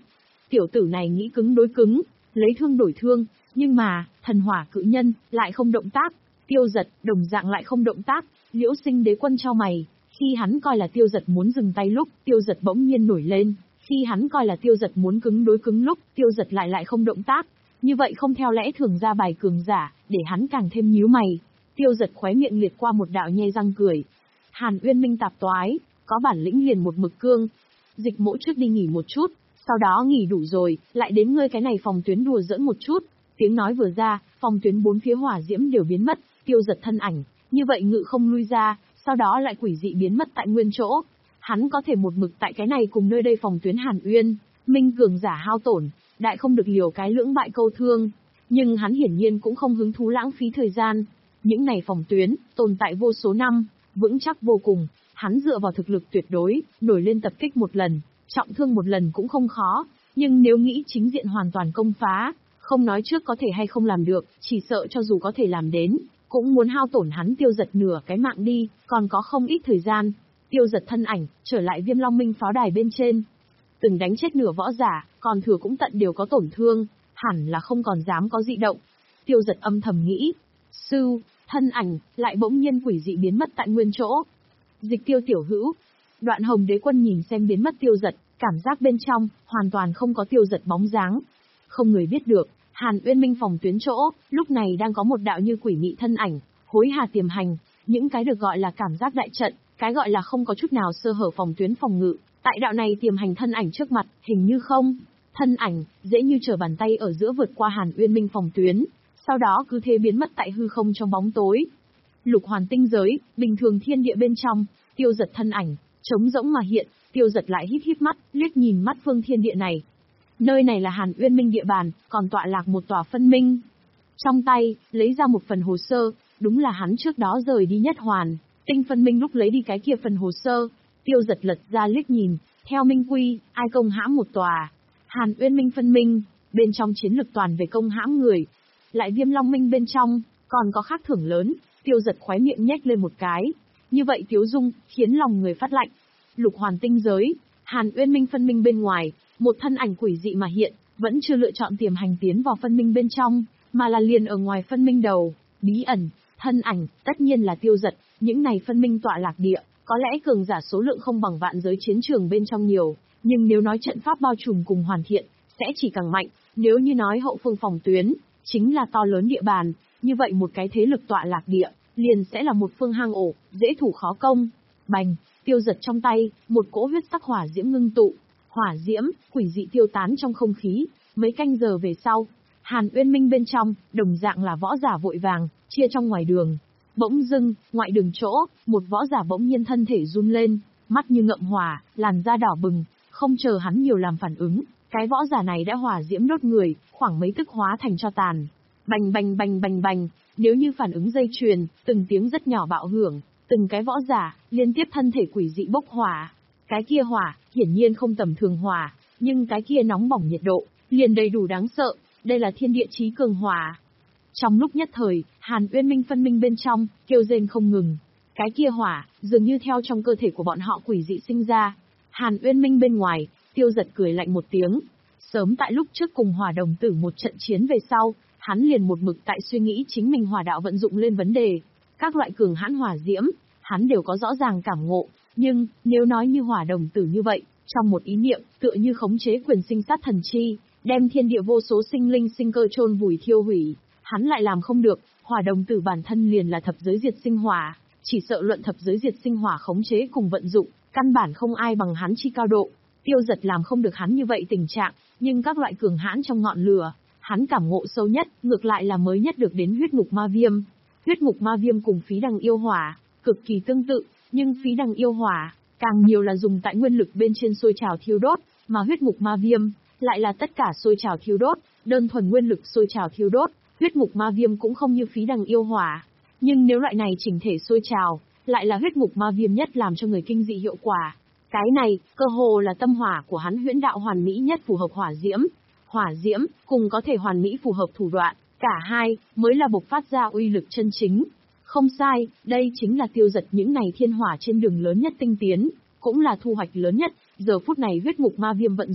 Tiểu tử này nghĩ cứng đối cứng, lấy thương đổi thương, nhưng mà, thần hỏa cự nhân, lại không động tác. Tiêu Giật, đồng dạng lại không động tác. Liễu Sinh đế quân chau mày, khi hắn coi là Tiêu Giật muốn dừng tay lúc, Tiêu Giật bỗng nhiên nổi lên, khi hắn coi là Tiêu Giật muốn cứng đối cứng lúc, Tiêu Giật lại lại không động tác. Như vậy không theo lẽ thường ra bài cường giả, để hắn càng thêm nhíu mày. Tiêu Giật khóe miệng liệt qua một đạo nhe răng cười. Hàn Uyên Minh tạp toái, có bản lĩnh liền một mực cương. Dịch Mỗ trước đi nghỉ một chút, sau đó nghỉ đủ rồi, lại đến ngươi cái này phòng tuyến đùa giỡn một chút. Tiếng nói vừa ra, phòng tuyến bốn phía hỏa diễm đều biến mất, Tiêu Giật thân ảnh, như vậy ngự không lui ra, sau đó lại quỷ dị biến mất tại nguyên chỗ. Hắn có thể một mực tại cái này cùng nơi đây phòng tuyến Hàn Uyên Minh cường giả hao tổn, đại không được liều cái lưỡng bại câu thương, nhưng hắn hiển nhiên cũng không hứng thú lãng phí thời gian. Những này phòng tuyến, tồn tại vô số năm, vững chắc vô cùng, hắn dựa vào thực lực tuyệt đối, nổi lên tập kích một lần, trọng thương một lần cũng không khó, nhưng nếu nghĩ chính diện hoàn toàn công phá, không nói trước có thể hay không làm được, chỉ sợ cho dù có thể làm đến, cũng muốn hao tổn hắn Tiêu Giật nửa cái mạng đi, còn có không ít thời gian. Tiêu Giật thân ảnh, trở lại Viêm Long Minh pháo đài bên trên. Từng đánh chết nửa võ giả, còn thừa cũng tận đều có tổn thương, hẳn là không còn dám có dị động. Tiêu Giật âm thầm nghĩ. Sư, thân ảnh, lại bỗng nhiên quỷ dị biến mất tại nguyên chỗ. Dịch Tiêu tiểu hữu. Đoạn Hồng đế quân nhìn xem biến mất Tiêu Giật, cảm giác bên trong, hoàn toàn không có Tiêu Giật bóng dáng. Không người biết được, Hàn Uyên Minh phòng tuyến chỗ, lúc này đang có một đạo như quỷ mị thân ảnh, hối hà tiềm hành, những cái được gọi là cảm giác đại trận, cái gọi là không có chút nào sơ hở phòng tuyến phòng ngự, tại đạo này tiềm hành thân ảnh trước mặt, hình như không. Thân ảnh, dễ như trở bàn tay ở giữa vượt qua Hàn Uyên Minh phòng tuyến, sau đó cứ thế biến mất tại hư không trong bóng tối. Lục hoàn tinh giới, bình thường thiên địa bên trong, Tiêu Giật thân ảnh, trống rỗng mà hiện, Tiêu Giật lại híp híp mắt, liếc nhìn mắt phương thiên địa này. Nơi này là Hàn Uyên Minh địa bàn, còn tọa lạc một tòa phân minh. Trong tay, lấy ra một phần hồ sơ, đúng là hắn trước đó rời đi Nhất Hoàn Tinh phân minh lúc lấy đi cái kia phần hồ sơ. Tiêu Giật lật ra liếc nhìn, theo minh quy, ai công hãm một tòa. Hàn Uyên Minh phân minh, bên trong chiến lực toàn về công hãm người. Lại Viêm Long Minh bên trong, còn có khác thưởng lớn. Tiêu Giật khóe miệng nhếch lên một cái. Như vậy tiếu dung, khiến lòng người phát lạnh. Lục hoàn tinh giới, Hàn Uyên Minh phân minh bên ngoài, một thân ảnh quỷ dị mà hiện, vẫn chưa lựa chọn tiềm hành tiến vào phân minh bên trong, mà là liền ở ngoài phân minh đầu, bí ẩn, thân ảnh, tất nhiên là Tiêu Giật. Những này phân minh tọa lạc địa, có lẽ cường giả số lượng không bằng vạn giới chiến trường bên trong nhiều, nhưng nếu nói trận pháp bao trùm cùng hoàn thiện, sẽ chỉ càng mạnh. Nếu như nói hậu phương phòng tuyến, chính là to lớn địa bàn, như vậy một cái thế lực tọa lạc địa, liền sẽ là một phương hang ổ, dễ thủ khó công. Bành, Tiêu Giật trong tay, một cỗ huyết sắc hỏa diễm ngưng tụ, hỏa diễm, quỷ dị tiêu tán trong không khí. Mấy canh giờ về sau, Hàn Uyên Minh bên trong, đồng dạng là võ giả vội vàng, chia trong ngoài đường. Bỗng dưng, ngoại đường chỗ, một võ giả bỗng nhiên thân thể run lên, mắt như ngậm hỏa, làn da đỏ bừng, không chờ hắn nhiều làm phản ứng, cái võ giả này đã hỏa diễm đốt người, khoảng mấy tức hóa thành tro tàn. Bành bành bành bành bành, nếu như phản ứng dây chuyền, từng tiếng rất nhỏ bạo hưởng, từng cái võ giả, liên tiếp thân thể quỷ dị bốc hỏa. Cái kia hỏa, hiển nhiên không tầm thường hỏa, nhưng cái kia nóng bỏng nhiệt độ, liền đầy đủ đáng sợ, đây là thiên địa chí cường hỏa. Trong lúc nhất thời, Hàn Uyên Minh phân minh bên trong, kêu rên không ngừng. Cái kia hỏa, dường như theo trong cơ thể của bọn họ quỷ dị sinh ra. Hàn Uyên Minh bên ngoài, Tiêu Giật cười lạnh một tiếng. Sớm tại lúc trước cùng hỏa đồng tử một trận chiến về sau, hắn liền một mực tại suy nghĩ chính mình hỏa đạo vận dụng lên vấn đề. Các loại cường hãn hỏa diễm, hắn đều có rõ ràng cảm ngộ. Nhưng, nếu nói như hỏa đồng tử như vậy, trong một ý niệm, tựa như khống chế quyền sinh sát thần chi, đem thiên địa vô số sinh linh sinh cơ chôn vùi thiêu hủy. Hắn lại làm không được, hỏa đồng tử bản thân liền là thập giới diệt sinh hỏa, chỉ sợ luận thập giới diệt sinh hỏa khống chế cùng vận dụng, căn bản không ai bằng hắn chi cao độ. Tiêu Giật làm không được hắn như vậy tình trạng, nhưng các loại cường hãn trong ngọn lửa, hắn cảm ngộ sâu nhất, ngược lại là mới nhất được đến huyết ngục ma viêm. Huyết ngục ma viêm cùng phí đằng yêu hỏa, cực kỳ tương tự, nhưng phí đằng yêu hỏa, càng nhiều là dùng tại nguyên lực bên trên sôi trào thiêu đốt, mà huyết ngục ma viêm, lại là tất cả sôi trào thiêu đốt, đơn thuần nguyên lực sôi trào thiêu đốt. Huyết ngục ma viêm cũng không như phí đằng yêu hỏa, nhưng nếu loại này chỉnh thể sôi trào, lại là huyết ngục ma viêm nhất làm cho người kinh dị hiệu quả. Cái này, cơ hồ là tâm hỏa của hắn huyễn đạo hoàn mỹ nhất phù hợp hỏa diễm. Hỏa diễm, cùng có thể hoàn mỹ phù hợp thủ đoạn, cả hai, mới là bộc phát ra uy lực chân chính. Không sai, đây chính là Tiêu Giật những này thiên hỏa trên đường lớn nhất tinh tiến, cũng là thu hoạch lớn nhất. Giờ phút này huyết ngục ma viêm vận dụng,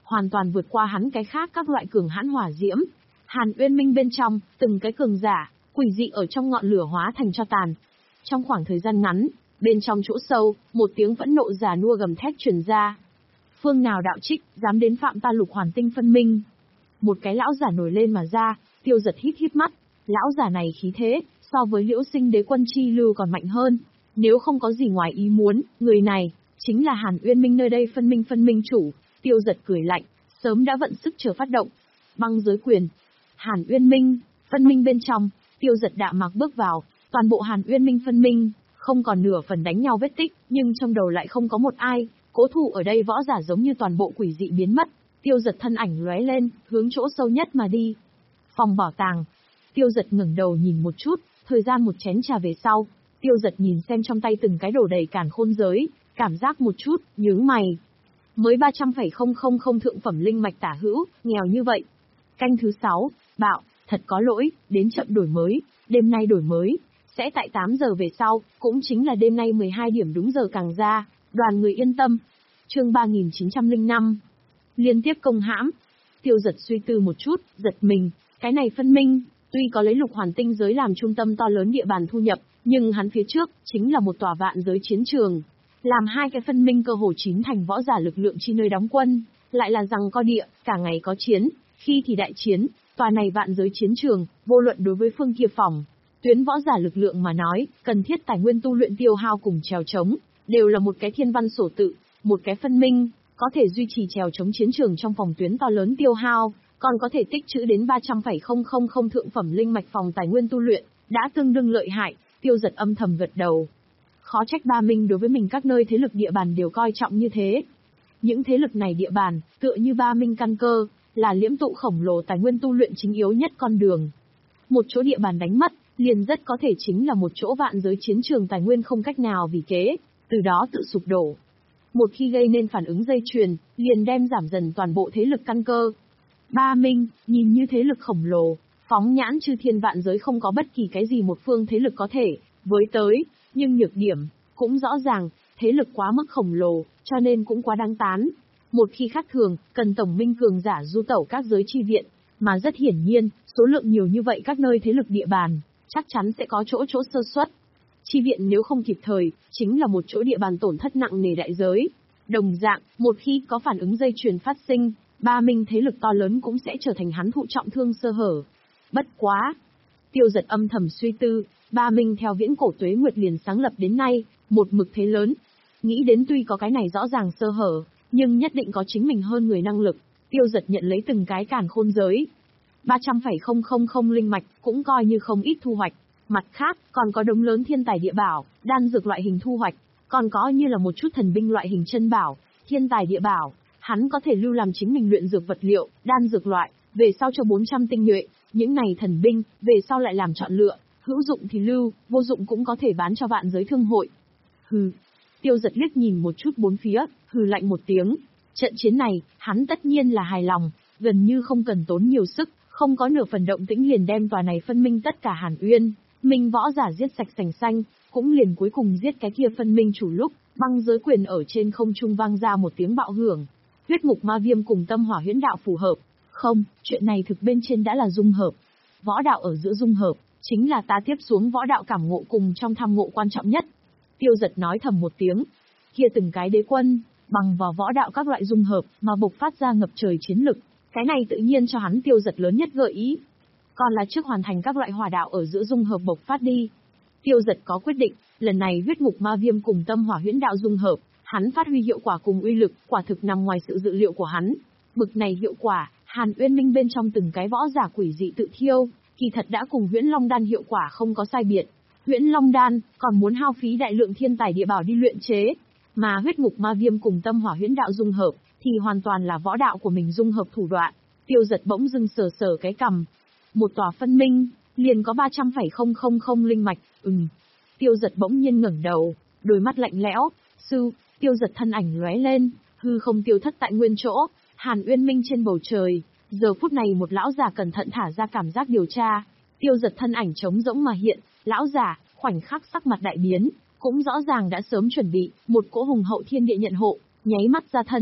hoàn toàn vượt qua hắn cái khác các loại cường hãn hỏa diễm. Hàn Uyên Minh bên trong, từng cái cường giả, quỷ dị ở trong ngọn lửa hóa thành tro tàn. Trong khoảng thời gian ngắn, bên trong chỗ sâu, một tiếng phẫn nộ già nua gầm thét truyền ra. Phương nào đạo trích, dám đến phạm ta Lục Hoàn Tinh phân minh? Một cái lão giả nổi lên mà ra, Tiêu Giật hít hít mắt. Lão giả này khí thế, so với Liễu Sinh Đế Quân chi lưu còn mạnh hơn. Nếu không có gì ngoài ý muốn, người này chính là Hàn Uyên Minh nơi đây phân minh phân minh chủ. Tiêu Giật cười lạnh, sớm đã vận sức chờ phát động. Băng giới quyền. Hàn Uyên Minh, phân minh bên trong, Tiêu Giật đạm mạc bước vào, toàn bộ Hàn Uyên Minh phân minh, không còn nửa phần đánh nhau vết tích, nhưng trong đầu lại không có một ai. Cố thủ ở đây võ giả giống như toàn bộ quỷ dị biến mất. Tiêu Giật thân ảnh lóe lên, hướng chỗ sâu nhất mà đi. Phòng bảo tàng. Tiêu Giật ngẩng đầu nhìn một chút, thời gian một chén trà về sau, Tiêu Giật nhìn xem trong tay từng cái đồ đầy càn khôn giới, cảm giác một chút, nhướng mày. Mới ba trăm phẩy không không không thượng phẩm linh mạch tả hữu, nghèo như vậy. Canh thứ sáu, bạo, thật có lỗi, đến chậm đổi mới, đêm nay đổi mới, sẽ tại tám giờ về sau, cũng chính là đêm nay mười hai điểm đúng giờ càng ra, đoàn người yên tâm. Chương ba nghìn chín trăm lẻ năm. Liên tiếp công hãm. Tiêu Giật suy tư một chút, giật mình, cái này phân minh, tuy có lấy Lục Hoàn Tinh giới làm trung tâm to lớn địa bàn thu nhập, nhưng hắn phía trước, chính là một tòa vạn giới chiến trường. Làm hai cái phân minh cơ hồ chín thành võ giả lực lượng chi nơi đóng quân, lại là rằng co địa, cả ngày có chiến, khi thì đại chiến, tòa này vạn giới chiến trường, vô luận đối với phương kia phòng, tuyến võ giả lực lượng mà nói, cần thiết tài nguyên tu luyện tiêu hao cùng trèo trống, đều là một cái thiên văn sổ tự, một cái phân minh, có thể duy trì trèo trống chiến trường trong phòng tuyến to lớn tiêu hao, còn có thể tích trữ đến ba trăm phẩy không không không thượng phẩm linh mạch phòng tài nguyên tu luyện, đã tương đương lợi hại. Tiêu Giật âm thầm gật đầu. Khó trách Ba Minh đối với mình các nơi thế lực địa bàn đều coi trọng như thế. Những thế lực này địa bàn, tựa như Ba Minh căn cơ, là liễm tụ khổng lồ tài nguyên tu luyện chính yếu nhất con đường. Một chỗ địa bàn đánh mất, liền rất có thể chính là một chỗ vạn giới chiến trường tài nguyên không cách nào vì kế, từ đó tự sụp đổ. Một khi gây nên phản ứng dây chuyền, liền đem giảm dần toàn bộ thế lực căn cơ. Ba Minh, nhìn như thế lực khổng lồ, phóng nhãn chư thiên vạn giới không có bất kỳ cái gì một phương thế lực có thể với tới, nhưng nhược điểm, cũng rõ ràng, thế lực quá mức khổng lồ, cho nên cũng quá đáng tán. Một khi khác thường, cần tổng minh cường giả du tẩu các giới chi viện, mà rất hiển nhiên, số lượng nhiều như vậy các nơi thế lực địa bàn, chắc chắn sẽ có chỗ chỗ sơ suất. Chi viện nếu không kịp thời, chính là một chỗ địa bàn tổn thất nặng nề đại giới. Đồng dạng, một khi có phản ứng dây chuyền phát sinh, Ba Minh thế lực to lớn cũng sẽ trở thành hắn thụ trọng thương sơ hở. Bất quá. Tiêu Giật âm thầm suy tư, Ba Minh theo viễn cổ tuế nguyệt liền sáng lập đến nay, một mực thế lớn. Nghĩ đến tuy có cái này rõ ràng sơ hở, nhưng nhất định có chính mình hơn người năng lực. Tiêu Giật nhận lấy từng cái càn khôn giới. ba trăm phẩy không không không linh mạch cũng coi như không ít thu hoạch. Mặt khác, còn có đống lớn thiên tài địa bảo, đan dược loại hình thu hoạch, còn có như là một chút thần binh loại hình chân bảo, thiên tài địa bảo, hắn có thể lưu làm chính mình luyện dược vật liệu, đan dược loại, về sau cho bốn trăm tinh nhuệ, những này thần binh, về sau lại làm chọn lựa, hữu dụng thì lưu, vô dụng cũng có thể bán cho vạn giới thương hội. Hừ. Tiêu Giật liếc nhìn một chút bốn phía, hừ lạnh một tiếng. Trận chiến này, hắn tất nhiên là hài lòng, gần như không cần tốn nhiều sức, không có nửa phần động tĩnh liền đem tòa này phân minh tất cả Hàn Uyên Minh võ giả giết sạch sành xanh, cũng liền cuối cùng giết cái kia phân minh chủ lúc, băng giới quyền ở trên không trung vang ra một tiếng bạo hưởng. Huyết ngục ma viêm cùng tâm hỏa huyễn đạo phù hợp. Không, chuyện này thực bên trên đã là dung hợp. Võ đạo ở giữa dung hợp, chính là ta tiếp xuống võ đạo cảm ngộ cùng trong tham ngộ quan trọng nhất. Tiêu Giật nói thầm một tiếng. Kia từng cái đế quân, bằng vào võ đạo các loại dung hợp mà bộc phát ra ngập trời chiến lực. Cái này tự nhiên cho hắn Tiêu Giật lớn nhất gợi ý. Còn là trước hoàn thành các loại hỏa đạo ở giữa dung hợp bộc phát đi. Tiêu Giật có quyết định, lần này huyết ngục ma viêm cùng tâm hỏa huyễn đạo dung hợp, hắn phát huy hiệu quả cùng uy lực, quả thực nằm ngoài sự dự liệu của hắn. Bực này hiệu quả, Hàn Uyên Minh bên trong từng cái võ giả quỷ dị tự thiêu, kỳ thật đã cùng Huyễn Long Đan hiệu quả không có sai biệt. Huyễn Long Đan còn muốn hao phí đại lượng thiên tài địa bảo đi luyện chế, mà huyết ngục ma viêm cùng tâm hỏa huyễn đạo dung hợp, thì hoàn toàn là võ đạo của mình dung hợp thủ đoạn. Tiêu Giật bỗng dưng sờ sờ cái cằm. Một tòa phân minh, liền có ba trăm phẩy không không không linh mạch, ừm. Tiêu Giật bỗng nhiên ngẩng đầu, đôi mắt lạnh lẽo, sư, Tiêu Giật thân ảnh lóe lên, hư không tiêu thất tại nguyên chỗ, Hàn Uyên Minh trên bầu trời, giờ phút này một lão giả cẩn thận thả ra cảm giác điều tra, Tiêu Giật thân ảnh trống rỗng mà hiện, lão giả, khoảnh khắc sắc mặt đại biến, cũng rõ ràng đã sớm chuẩn bị, một cỗ hùng hậu thiên địa nhận hộ, nháy mắt ra thân,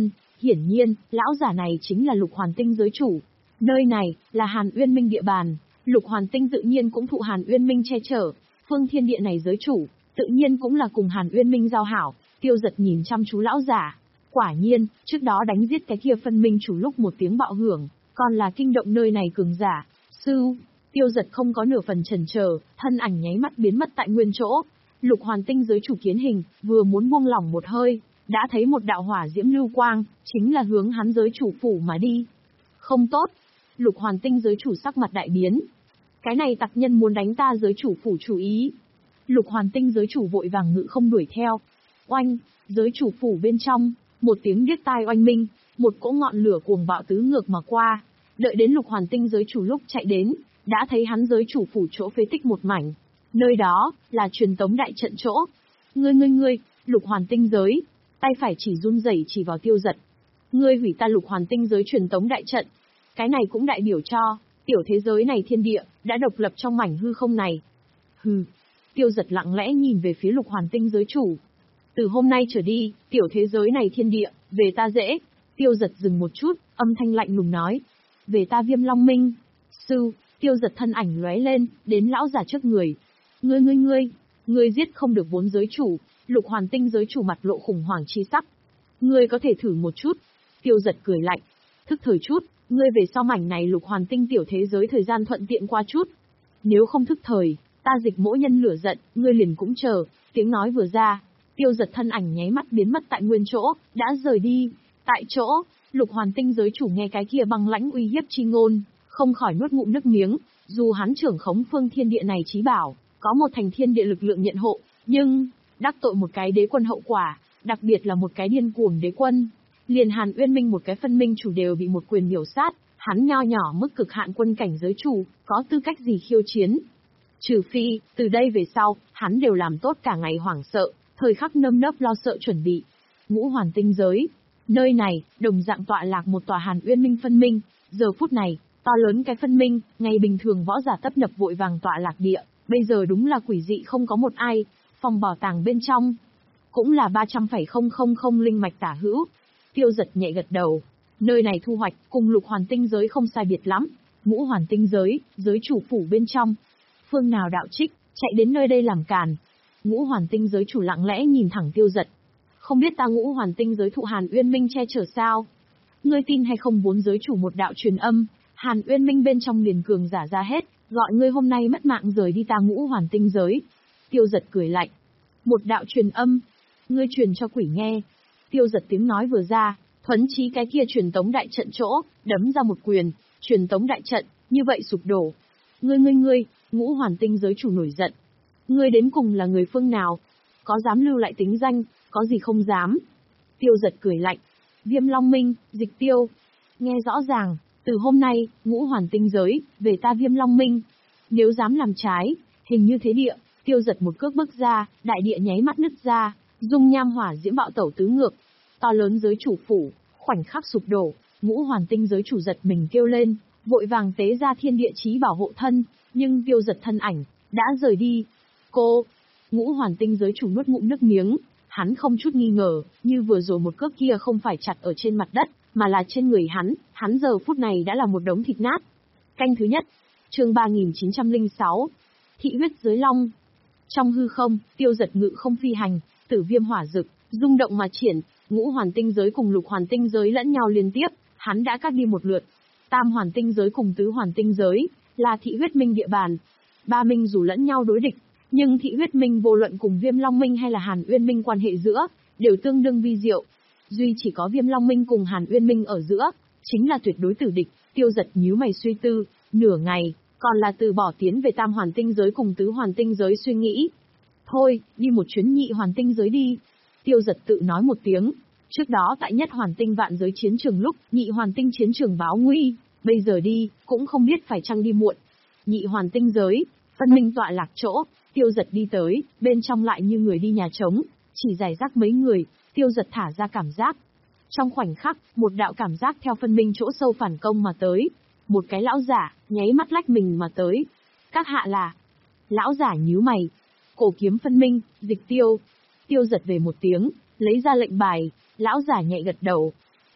Hiển nhiên, lão giả này chính là Lục Hoàn Tinh giới chủ. Nơi này, là Hàn Uyên Minh địa bàn, Lục Hoàn Tinh tự nhiên cũng thụ Hàn Uyên Minh che chở, phương thiên địa này giới chủ, tự nhiên cũng là cùng Hàn Uyên Minh giao hảo. Tiêu Giật nhìn chăm chú lão giả. Quả nhiên, trước đó đánh giết cái kia phân minh chủ lúc một tiếng bạo hưởng, còn là kinh động nơi này cường giả. Sư, Tiêu Giật không có nửa phần chần chờ, thân ảnh nháy mắt biến mất tại nguyên chỗ. Lục Hoàn Tinh giới chủ kiến hình, vừa muốn buông lỏng một hơi, đã thấy một đạo hỏa diễm lưu quang, chính là hướng hắn giới chủ phủ mà đi. Không tốt, Lục Hoàn Tinh giới chủ sắc mặt đại biến. Cái này tặc nhân muốn đánh ta giới chủ phủ chủ ý. Lục Hoàn Tinh giới chủ vội vàng ngự không đuổi theo. Oanh, giới chủ phủ bên trong, một tiếng điếc tai oanh minh, một cỗ ngọn lửa cuồng bạo tứ ngược mà qua. Đợi đến Lục Hoàn Tinh giới chủ lúc chạy đến, đã thấy hắn giới chủ phủ chỗ phế tích một mảnh. Nơi đó, là truyền tống đại trận chỗ. Ngươi ngươi ngươi, Lục Hoàn Tinh giới, tay phải chỉ run rẩy chỉ vào Tiêu Giật. Ngươi hủy ta Lục Hoàn Tinh giới truyền tống đại trận. Cái này cũng đại biểu cho, tiểu thế giới này thiên địa, đã độc lập trong mảnh hư không này. Hừ, Tiêu Giật lặng lẽ nhìn về phía Lục Hoàn Tinh giới chủ. Từ hôm nay trở đi, tiểu thế giới này thiên địa, về ta dễ. Tiêu Giật dừng một chút, âm thanh lạnh lùng nói. Về ta Viêm Long Minh. Sư, Tiêu Giật thân ảnh lóe lên, đến lão giả trước người. Ngươi ngươi ngươi, ngươi giết không được vốn giới chủ. Lục Hoàn Tinh giới chủ mặt lộ khủng hoảng chi sắc. Ngươi có thể thử một chút. Tiêu Giật cười lạnh. Thức thời chút, ngươi về sau mảnh này Lục Hoàn Tinh tiểu thế giới thời gian thuận tiện qua chút. Nếu không thức thời, ta dịch mỗi nhân lửa giận, ngươi liền cũng chờ. Tiếng nói vừa ra, Tiêu Giật thân ảnh nháy mắt biến mất tại nguyên chỗ, đã rời đi. Tại chỗ, Lục Hoàn Tinh giới chủ nghe cái kia băng lãnh uy hiếp chi ngôn, không khỏi nuốt ngụm nước miếng. Dù hắn trưởng khống phương thiên địa này chí bảo, có một thành thiên địa lực lượng nhận hộ, nhưng đắc tội một cái đế quân hậu quả, đặc biệt là một cái điên cuồng đế quân, liền Hàn Uyên Minh một cái phân minh chủ đều bị một quyền miểu sát, hắn nho nhỏ mức cực hạn quân cảnh giới chủ, có tư cách gì khiêu chiến? Trừ phi, từ đây về sau, hắn đều làm tốt cả ngày hoảng sợ, thời khắc nơm nớp lo sợ chuẩn bị. Ngũ Hoàn Tinh giới, nơi này, đồng dạng tọa lạc một tòa Hàn Uyên Minh phân minh, giờ phút này, to lớn cái phân minh, ngày bình thường võ giả tấp nập vội vàng tọa lạc địa, bây giờ đúng là quỷ dị không có một ai, phòng bảo tàng bên trong, cũng là ba trăm phẩy không không không linh mạch tả hữu. Tiêu Giật nhẹ gật đầu, nơi này thu hoạch, cùng Lục Hoàn Tinh giới không sai biệt lắm. Ngũ Hoàn Tinh giới, giới chủ phủ bên trong. Phương nào đạo trích, chạy đến nơi đây làm càn. Ngũ Hoàn Tinh giới chủ lặng lẽ nhìn thẳng Tiêu Giật. Không biết ta Ngũ Hoàn Tinh giới thụ Hàn Uyên Minh che chở sao? Ngươi tin hay không vốn giới chủ một đạo truyền âm, Hàn Uyên Minh bên trong liền cường giả ra hết, gọi ngươi hôm nay mất mạng rời đi ta Ngũ Hoàn Tinh giới. Tiêu Giật cười lạnh. Một đạo truyền âm, ngươi truyền cho quỷ nghe. Tiêu Giật tiếng nói vừa ra, thuấn chí cái kia truyền tống đại trận chỗ, đấm ra một quyền, truyền tống đại trận, như vậy sụp đổ. Ngươi ngươi ngươi, Ngũ Hoàn Tinh giới chủ nổi giận. Ngươi đến cùng là người phương nào? Có dám lưu lại tính danh, có gì không dám? Tiêu Giật cười lạnh. Viêm Long Minh, Dịch Tiêu. Nghe rõ ràng, từ hôm nay, Ngũ Hoàn Tinh giới, về ta Viêm Long Minh. Nếu dám làm trái, hình như thế địa. Tiêu Giật một cước bước ra, đại địa nháy mắt nứt ra, dung nham hỏa diễm bạo tẩu tứ ngược. To lớn giới chủ phủ, khoảnh khắc sụp đổ, Ngũ Hoàn Tinh giới chủ giật mình kêu lên, vội vàng tế ra thiên địa chí bảo hộ thân, nhưng Tiêu Giật thân ảnh đã rời đi. Cô, Ngũ Hoàn Tinh giới chủ nuốt ngụm nước miếng, hắn không chút nghi ngờ, như vừa rồi một cước kia không phải chặt ở trên mặt đất, mà là trên người hắn, hắn giờ phút này đã là một đống thịt nát. Canh thứ nhất, chương ba nghìn chín trăm lẻ sáu, Thị huyết giới long. Trong hư không, Tiêu Giật ngự không phi hành, tử viêm hỏa dực, rung động mà triển, Ngũ Hoàn Tinh giới cùng Lục Hoàn Tinh giới lẫn nhau liên tiếp, hắn đã cắt đi một lượt. Tam Hoàn Tinh giới cùng Tứ Hoàn Tinh giới, là Thị huyết minh địa bàn. Ba minh dù lẫn nhau đối địch, nhưng Thị huyết minh vô luận cùng Viêm Long Minh hay là Hàn Uyên Minh quan hệ giữa, đều tương đương vi diệu. Duy chỉ có Viêm Long Minh cùng Hàn Uyên Minh ở giữa, chính là tuyệt đối tử địch. Tiêu Giật nhíu mày suy tư, nửa ngày, còn là từ bỏ tiến về Tam Hoàn Tinh giới cùng Tứ Hoàn Tinh giới suy nghĩ. Thôi, đi một chuyến Nhị Hoàn Tinh giới đi. Tiêu Giật tự nói một tiếng. Trước đó tại Nhất Hoàn Tinh vạn giới chiến trường lúc, Nhị Hoàn Tinh chiến trường báo nguy, bây giờ đi, cũng không biết phải chăng đi muộn. Nhị Hoàn Tinh giới, phân minh tọa lạc chỗ, Tiêu Giật đi tới, bên trong lại như người đi nhà trống, chỉ giải rác mấy người, Tiêu Giật thả ra cảm giác. Trong khoảnh khắc, một đạo cảm giác theo phân minh chỗ sâu phản công mà tới. Một cái lão giả, nháy mắt lách mình mà tới. Các hạ là... Lão giả nhíu mày. Cổ kiếm phân minh, Dịch Tiêu. Tiêu Giật về một tiếng, lấy ra lệnh bài, lão giả nhẹ gật đầu.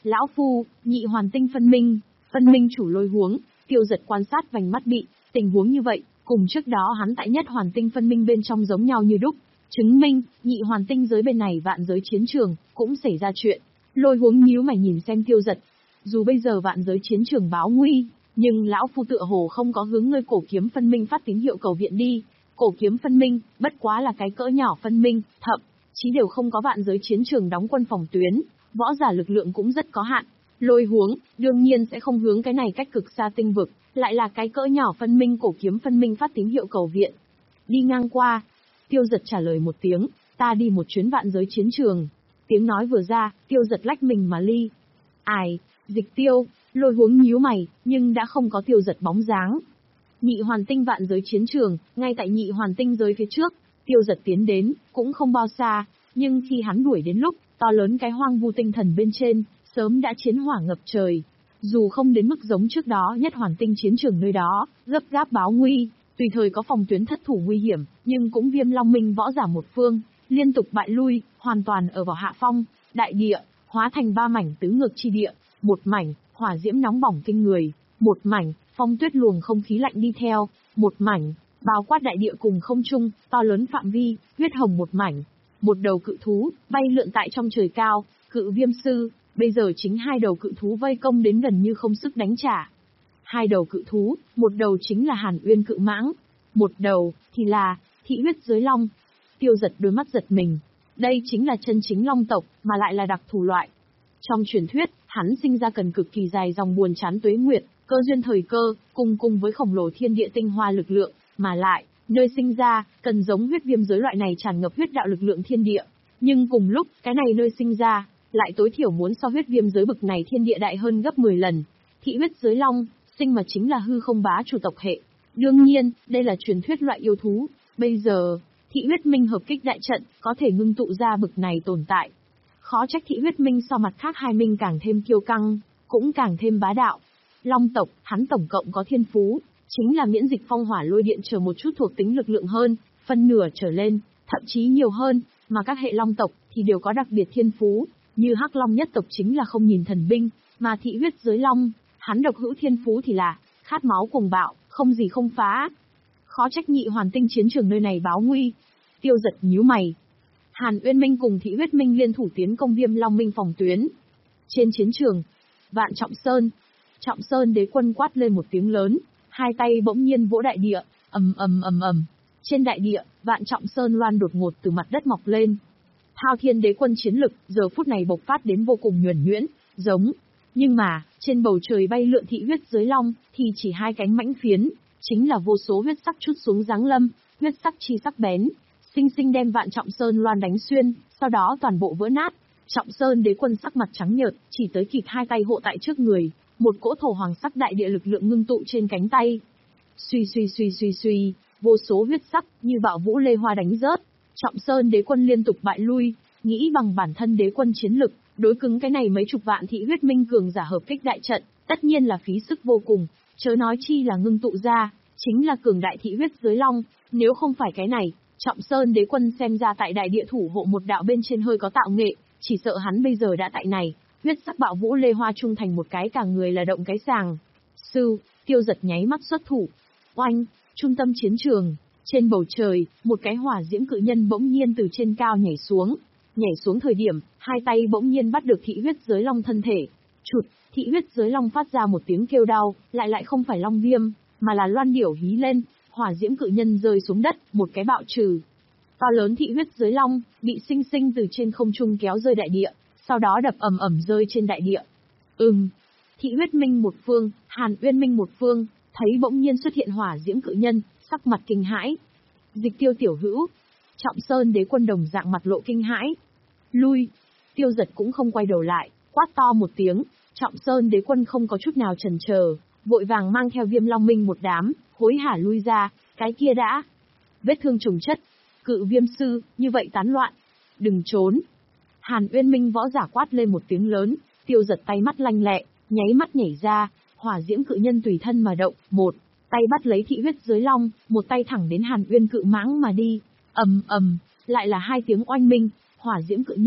Lão phu, nhị hoàn tinh phân minh, phân minh chủ lôi huống, Tiêu Giật quan sát vành mắt bị, tình huống như vậy, cùng trước đó hắn tại nhất hoàn tinh phân minh bên trong giống nhau như đúc, chứng minh, nhị hoàn tinh giới bên này vạn giới chiến trường, cũng xảy ra chuyện. Lôi huống nhíu mày nhìn xem Tiêu Giật. Dù bây giờ vạn giới chiến trường báo nguy, nhưng lão phu tựa hồ không có hướng ngươi cổ kiếm phân minh phát tín hiệu cầu viện đi. Cổ kiếm phân minh, bất quá là cái cỡ nhỏ phân minh, thậm chí đều không có vạn giới chiến trường đóng quân phòng tuyến, võ giả lực lượng cũng rất có hạn. Lôi huống, đương nhiên sẽ không hướng cái này cách cực xa tinh vực, lại là cái cỡ nhỏ phân minh cổ kiếm phân minh phát tín hiệu cầu viện. Đi ngang qua, Tiêu Giật trả lời một tiếng, ta đi một chuyến vạn giới chiến trường. Tiếng nói vừa ra, Tiêu Giật lách mình mà ly. Ai, Dịch Tiêu, lôi huống nhíu mày, nhưng đã không có Tiêu Giật bóng dáng. Nhị hoàn tinh vạn giới chiến trường, ngay tại nhị hoàn tinh giới phía trước, Tiêu Giật tiến đến, cũng không bao xa, nhưng khi hắn đuổi đến lúc, to lớn cái hoang vu tinh thần bên trên, sớm đã chiến hỏa ngập trời. Dù không đến mức giống trước đó nhất hoàn tinh chiến trường nơi đó, gấp gáp báo nguy, tùy thời có phòng tuyến thất thủ nguy hiểm, nhưng cũng Viêm Long Minh võ giả một phương, liên tục bại lui, hoàn toàn ở vào hạ phong, đại địa, hóa thành ba mảnh tứ ngược chi địa, một mảnh, hỏa diễm nóng bỏng kinh người, một mảnh, phong tuyết luồng không khí lạnh đi theo, một mảnh, bao quát đại địa cùng không trung, to lớn phạm vi, huyết hồng một mảnh. Một đầu cự thú, bay lượn tại trong trời cao, cự viêm sư, bây giờ chính hai đầu cự thú vây công đến gần như không sức đánh trả. Hai đầu cự thú, một đầu chính là Hàn Uyên cự mãng, một đầu, thì là, thị huyết giới long. Tiêu Giật đôi mắt giật mình. Đây chính là chân chính long tộc, mà lại là đặc thù loại. Trong truyền thuyết, hắn sinh ra cần cực kỳ dài dòng buồn chán tuế nguyệt, cơ duyên thời cơ, cùng cùng với khổng lồ thiên địa tinh hoa lực lượng, mà lại, nơi sinh ra, cần giống huyết viêm giới loại này tràn ngập huyết đạo lực lượng thiên địa. Nhưng cùng lúc, cái này nơi sinh ra, lại tối thiểu muốn so huyết viêm giới bực này thiên địa đại hơn gấp mười lần. Thị huyết giới long, sinh mà chính là hư không bá chủ tộc hệ. Đương nhiên, đây là truyền thuyết loại yêu thú. Bây giờ, thị huyết minh hợp kích đại trận, có thể ngưng tụ ra bực này tồn tại. Khó trách thị huyết minh so mặt khác hai minh càng thêm kiêu căng, cũng càng thêm bá đạo. Long tộc, hắn tổng cộng có thiên phú, chính là miễn dịch phong hỏa lôi điện chờ một chút thuộc tính lực lượng hơn, phân nửa trở lên, thậm chí nhiều hơn, mà các hệ long tộc thì đều có đặc biệt thiên phú, như hắc long nhất tộc chính là không nhìn thần binh, mà thị huyết giới long, hắn độc hữu thiên phú thì là khát máu cuồng bạo, không gì không phá. Khó trách nhị hoàn tinh chiến trường nơi này báo nguy. Tiêu Giật nhíu mày. Hàn Uyên Minh cùng thị huyết minh liên thủ tiến công Viêm Long Minh phòng tuyến. Trên chiến trường, Vạn Trọng Sơn, Trọng Sơn đế quân quát lên một tiếng lớn, hai tay bỗng nhiên vỗ đại địa, ầm ầm ầm ầm. Trên đại địa, Vạn Trọng Sơn loan đột ngột từ mặt đất mọc lên. Thao Thiên đế quân chiến lực giờ phút này bộc phát đến vô cùng nhuần nhuyễn, giống. Nhưng mà, trên bầu trời bay lượn thị huyết giới long, thì chỉ hai cánh mãnh phiến, chính là vô số huyết sắc chút xuống giáng lâm, huyết sắc chi sắc bén, sinh sinh đem Vạn Trọng Sơn loan đánh xuyên, sau đó toàn bộ vỡ nát. Trọng Sơn đế quân sắc mặt trắng nhợt, chỉ tới kịp hai tay hộ tại trước người, một cỗ thổ hoàng sắc đại địa lực lượng ngưng tụ trên cánh tay. Suy suy suy suy suy, vô số huyết sắc như bạo vũ lê hoa đánh rớt. Trọng Sơn đế quân liên tục bại lui, nghĩ bằng bản thân đế quân chiến lực, đối cứng cái này mấy chục vạn thị huyết minh cường giả hợp kích đại trận, tất nhiên là phí sức vô cùng, chớ nói chi là ngưng tụ ra, chính là cường đại thị huyết giới long, nếu không phải cái này, Trọng Sơn đế quân xem ra tại đại địa thủ hộ một đạo bên trên hơi có tạo nghệ, chỉ sợ hắn bây giờ đã tại này, huyết sắc bạo vũ lê hoa trung thành một cái cả người là động cái sàng. Sư, Tiêu Giật nháy mắt xuất thủ. Oanh, trung tâm chiến trường, trên bầu trời, một cái hỏa diễm cự nhân bỗng nhiên từ trên cao nhảy xuống. Nhảy xuống thời điểm, hai tay bỗng nhiên bắt được thị huyết giới long thân thể. Chụt, thị huyết giới long phát ra một tiếng kêu đau, lại lại không phải long viêm, mà là loan điểu hí lên, hỏa diễm cự nhân rơi xuống đất, một cái bạo trừ. To lớn thị huyết giới long, bị sinh sinh từ trên không trung kéo rơi đại địa, sau đó đập ầm ầm rơi trên đại địa. Ừm, thị huyết minh một phương, Hàn Uyên Minh một phương, thấy bỗng nhiên xuất hiện hỏa diễm cự nhân, sắc mặt kinh hãi. Dịch Tiêu tiểu hữu, Trọng Sơn đế quân đồng dạng mặt lộ kinh hãi. Lui, Tiêu Giật cũng không quay đầu lại, quát to một tiếng, Trọng Sơn đế quân không có chút nào chần chờ, vội vàng mang theo Viêm Long Minh một đám, hối hả lui ra, cái kia đã. Vết thương trùng chất, cự viêm sư, như vậy tán loạn, đừng trốn. Hàn Uyên Minh võ giả quát lên một tiếng lớn, Tiêu Giật tay mắt lanh lẹ, nháy mắt nhảy ra, hỏa diễm cự nhân tùy thân mà động, một tay bắt lấy thị huyết giới long, một tay thẳng đến Hàn Uyên cự mãng mà đi. Ầm ầm, lại là hai tiếng oanh minh, hỏa diễm cự nhân,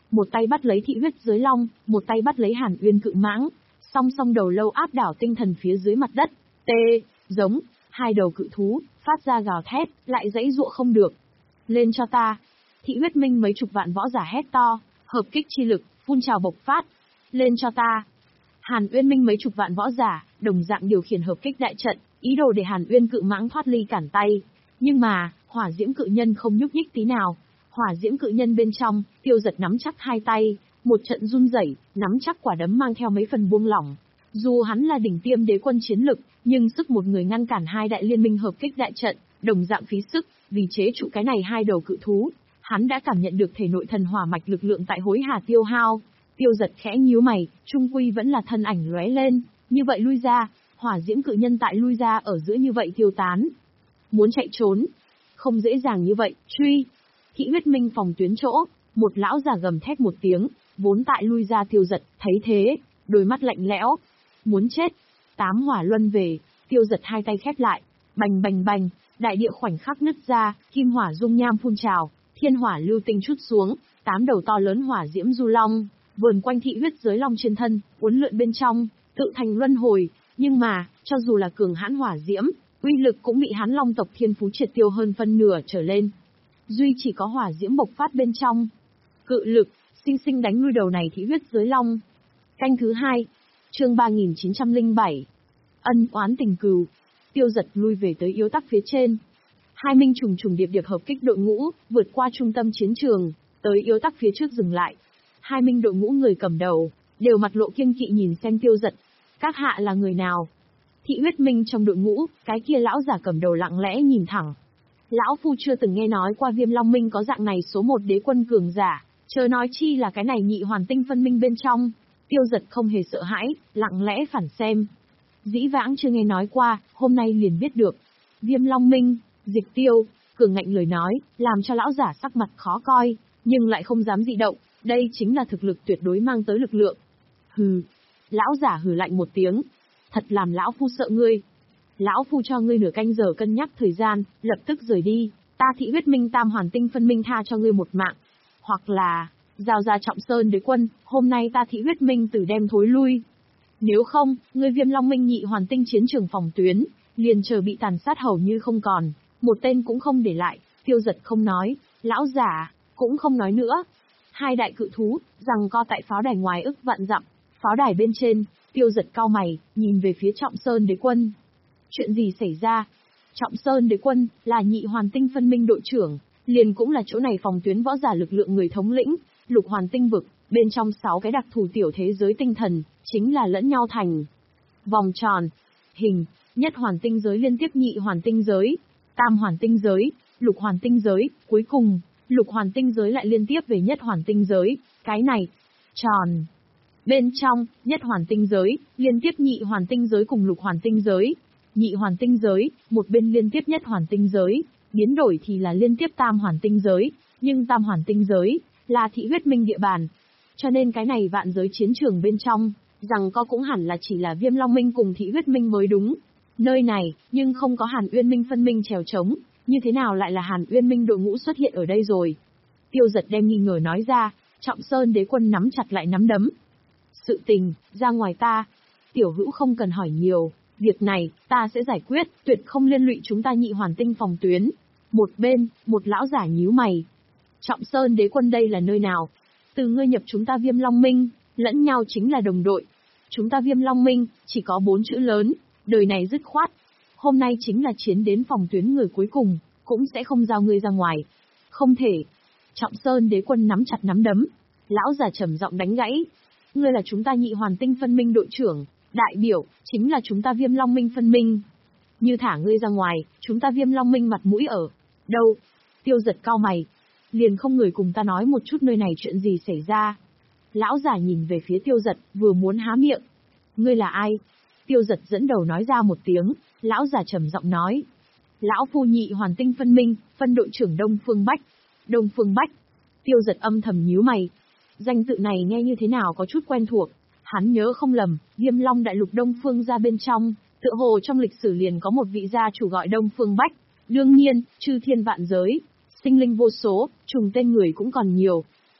Một tay bắt lấy thị huyết giới long, một tay bắt lấy Hàn Uyên cự mãng, song song đầu lâu áp đảo tinh thần phía dưới mặt đất. Tê, giống, hai đầu cự thú, phát ra gào thét, lại giãy giụa không được. Lên cho ta. Thị huyết minh mấy chục vạn võ giả hét to, hợp kích chi lực, phun trào bộc phát. Lên cho ta. Hàn Uyên minh mấy chục vạn võ giả, đồng dạng điều khiển hợp kích đại trận, ý đồ để Hàn Uyên cự mãng thoát ly cản tay. Nhưng mà, hỏa diễm cự nhân không nhúc nhích tí nào. Hỏa diễm cự nhân bên trong, Tiêu Giật nắm chắc hai tay, một trận run rẩy, nắm chắc quả đấm mang theo mấy phần buông lỏng. Dù hắn là đỉnh tiêm đế quân chiến lực, nhưng sức một người ngăn cản hai đại liên minh hợp kích đại trận, đồng dạng phí sức, vì chế trụ cái này hai đầu cự thú, hắn đã cảm nhận được thể nội thần hỏa mạch lực lượng tại hối hả tiêu hao. Tiêu Giật khẽ nhíu mày, trung quy vẫn là thân ảnh lóe lên, như vậy lui ra, hỏa diễm cự nhân tại lui ra ở giữa như vậy tiêu tán. Muốn chạy trốn, không dễ dàng như vậy, truy. Thị huyết minh phòng tuyến chỗ, một lão già gầm thét một tiếng, vốn tại lui ra Tiêu Giật, thấy thế, đôi mắt lạnh lẽo. Muốn chết. Tám hỏa luân về, Tiêu Giật hai tay khép lại, bành bành bành, đại địa khoảnh khắc nứt ra, kim hỏa dung nham phun trào, thiên hỏa lưu tinh trút xuống, tám đầu to lớn hỏa diễm du long, vờn quanh thị huyết giới long trên thân, uốn lượn bên trong, tự thành luân hồi, nhưng mà, cho dù là cường hãn hỏa diễm, uy lực cũng bị hắn long tộc thiên phú triệt tiêu hơn phân nửa trở lên. Duy chỉ có hỏa diễm bộc phát bên trong. Cự lực, sinh sinh đánh lui đầu này thị huyết giới long. Canh thứ hai, chương ba nghìn chín trăm lẻ bảy. Ân oán tình cừu. Tiêu Giật lui về tới yếu tắc phía trên. Hai minh trùng trùng điệp điệp hợp kích đội ngũ, vượt qua trung tâm chiến trường, tới yếu tắc phía trước dừng lại. Hai minh đội ngũ người cầm đầu, đều mặt lộ kiêng kỵ nhìn xem Tiêu Giật. Các hạ là người nào? Thị huyết minh trong đội ngũ, cái kia lão giả cầm đầu lặng lẽ nhìn thẳng. Lão phu chưa từng nghe nói qua Viêm Long Minh có dạng này số một đế quân cường giả, chớ nói chi là cái này nhị hoàn tinh phân minh bên trong. Tiêu Giật không hề sợ hãi, lặng lẽ phản xem. Dĩ vãng chưa nghe nói qua, hôm nay liền biết được. Viêm Long Minh, Diệt Tiêu, cường ngạnh lời nói, làm cho lão giả sắc mặt khó coi, nhưng lại không dám dị động, đây chính là thực lực tuyệt đối mang tới lực lượng. Hừ. Lão giả hừ lạnh một tiếng. Thật làm lão phu sợ ngươi. Lão phu cho ngươi nửa canh giờ cân nhắc thời gian, lập tức rời đi, ta thị huyết minh tam hoàn tinh phân minh tha cho ngươi một mạng. Hoặc là, giao ra Trọng Sơn đế quân, hôm nay ta thị huyết minh tử đem thối lui. Nếu không, ngươi Viêm Long Minh nhị hoàn tinh chiến trường phòng tuyến, liền chờ bị tàn sát hầu như không còn, một tên cũng không để lại. Tiêu Giật không nói, lão giả cũng không nói nữa. Hai đại cự thú, giằng co tại pháo đài ngoài ức vạn dặm. Pháo đài bên trên, Tiêu Giật cau mày, nhìn về phía Trọng Sơn đế quân. Chuyện gì xảy ra? Trọng Sơn đế quân, là nhị hoàn tinh phân minh đội trưởng, liền cũng là chỗ này phòng tuyến võ giả lực lượng người thống lĩnh, lục hoàn tinh vực, bên trong sáu cái đặc thù tiểu thế giới tinh thần, chính là lẫn nhau thành. Vòng tròn, hình, nhất hoàn tinh giới liên tiếp nhị hoàn tinh giới, tam hoàn tinh giới, lục hoàn tinh giới, cuối cùng, lục hoàn tinh giới lại liên tiếp về nhất hoàn tinh giới, cái này, tròn. Bên trong, nhất hoàn tinh giới, liên tiếp nhị hoàn tinh giới cùng lục hoàn tinh giới. Nhị hoàn tinh giới, một bên liên tiếp nhất hoàn tinh giới, biến đổi thì là liên tiếp tam hoàn tinh giới, nhưng tam hoàn tinh giới, là thị huyết minh địa bàn. Cho nên cái này vạn giới chiến trường bên trong, rằng có cũng hẳn là chỉ là Viêm Long Minh cùng thị huyết minh mới đúng. Nơi này, nhưng không có Hàn Uyên Minh phân minh trèo trống, như thế nào lại là Hàn Uyên Minh đội ngũ xuất hiện ở đây rồi? Tiêu Giật đem nghi ngờ nói ra, Trọng Sơn đế quân nắm chặt lại nắm đấm. Sự tình, ra ngoài ta, tiểu hữu không cần hỏi nhiều. Việc này, ta sẽ giải quyết, tuyệt không liên lụy chúng ta nhị hoàn tinh phòng tuyến. Một bên, một lão giả nhíu mày. Trọng Sơn đế quân đây là nơi nào? Từ ngươi nhập chúng ta Viêm Long Minh, lẫn nhau chính là đồng đội. Chúng ta Viêm Long Minh, chỉ có bốn chữ lớn, đời này dứt khoát. Hôm nay chính là chiến đến phòng tuyến người cuối cùng, cũng sẽ không giao ngươi ra ngoài. Không thể. Trọng Sơn đế quân nắm chặt nắm đấm. Lão giả trầm giọng đánh gãy. Ngươi là chúng ta nhị hoàn tinh phân minh đội trưởng. Đại biểu, chính là chúng ta Viêm Long Minh phân minh. Như thả ngươi ra ngoài, chúng ta Viêm Long Minh mặt mũi ở đâu? Tiêu Giật cau mày. Liền không người cùng ta nói một chút nơi này chuyện gì xảy ra. Lão giả nhìn về phía Tiêu Giật, vừa muốn há miệng. Ngươi là ai? Tiêu Giật dẫn đầu nói ra một tiếng, lão giả trầm giọng nói. Lão phu nhị hoàn tinh phân minh, phân đội trưởng Đông Phương Bách. Đông Phương Bách. Tiêu Giật âm thầm nhíu mày. Danh tự này nghe như thế nào có chút quen thuộc. Hắn nhớ không lầm, Viêm Long đại lục Đông Phương gia bên trong, tựa hồ trong lịch sử liền có một vị gia chủ gọi Đông Phương Bách. Đương nhiên, chư thiên vạn giới, sinh linh vô số, trùng tên người cũng còn nhiều.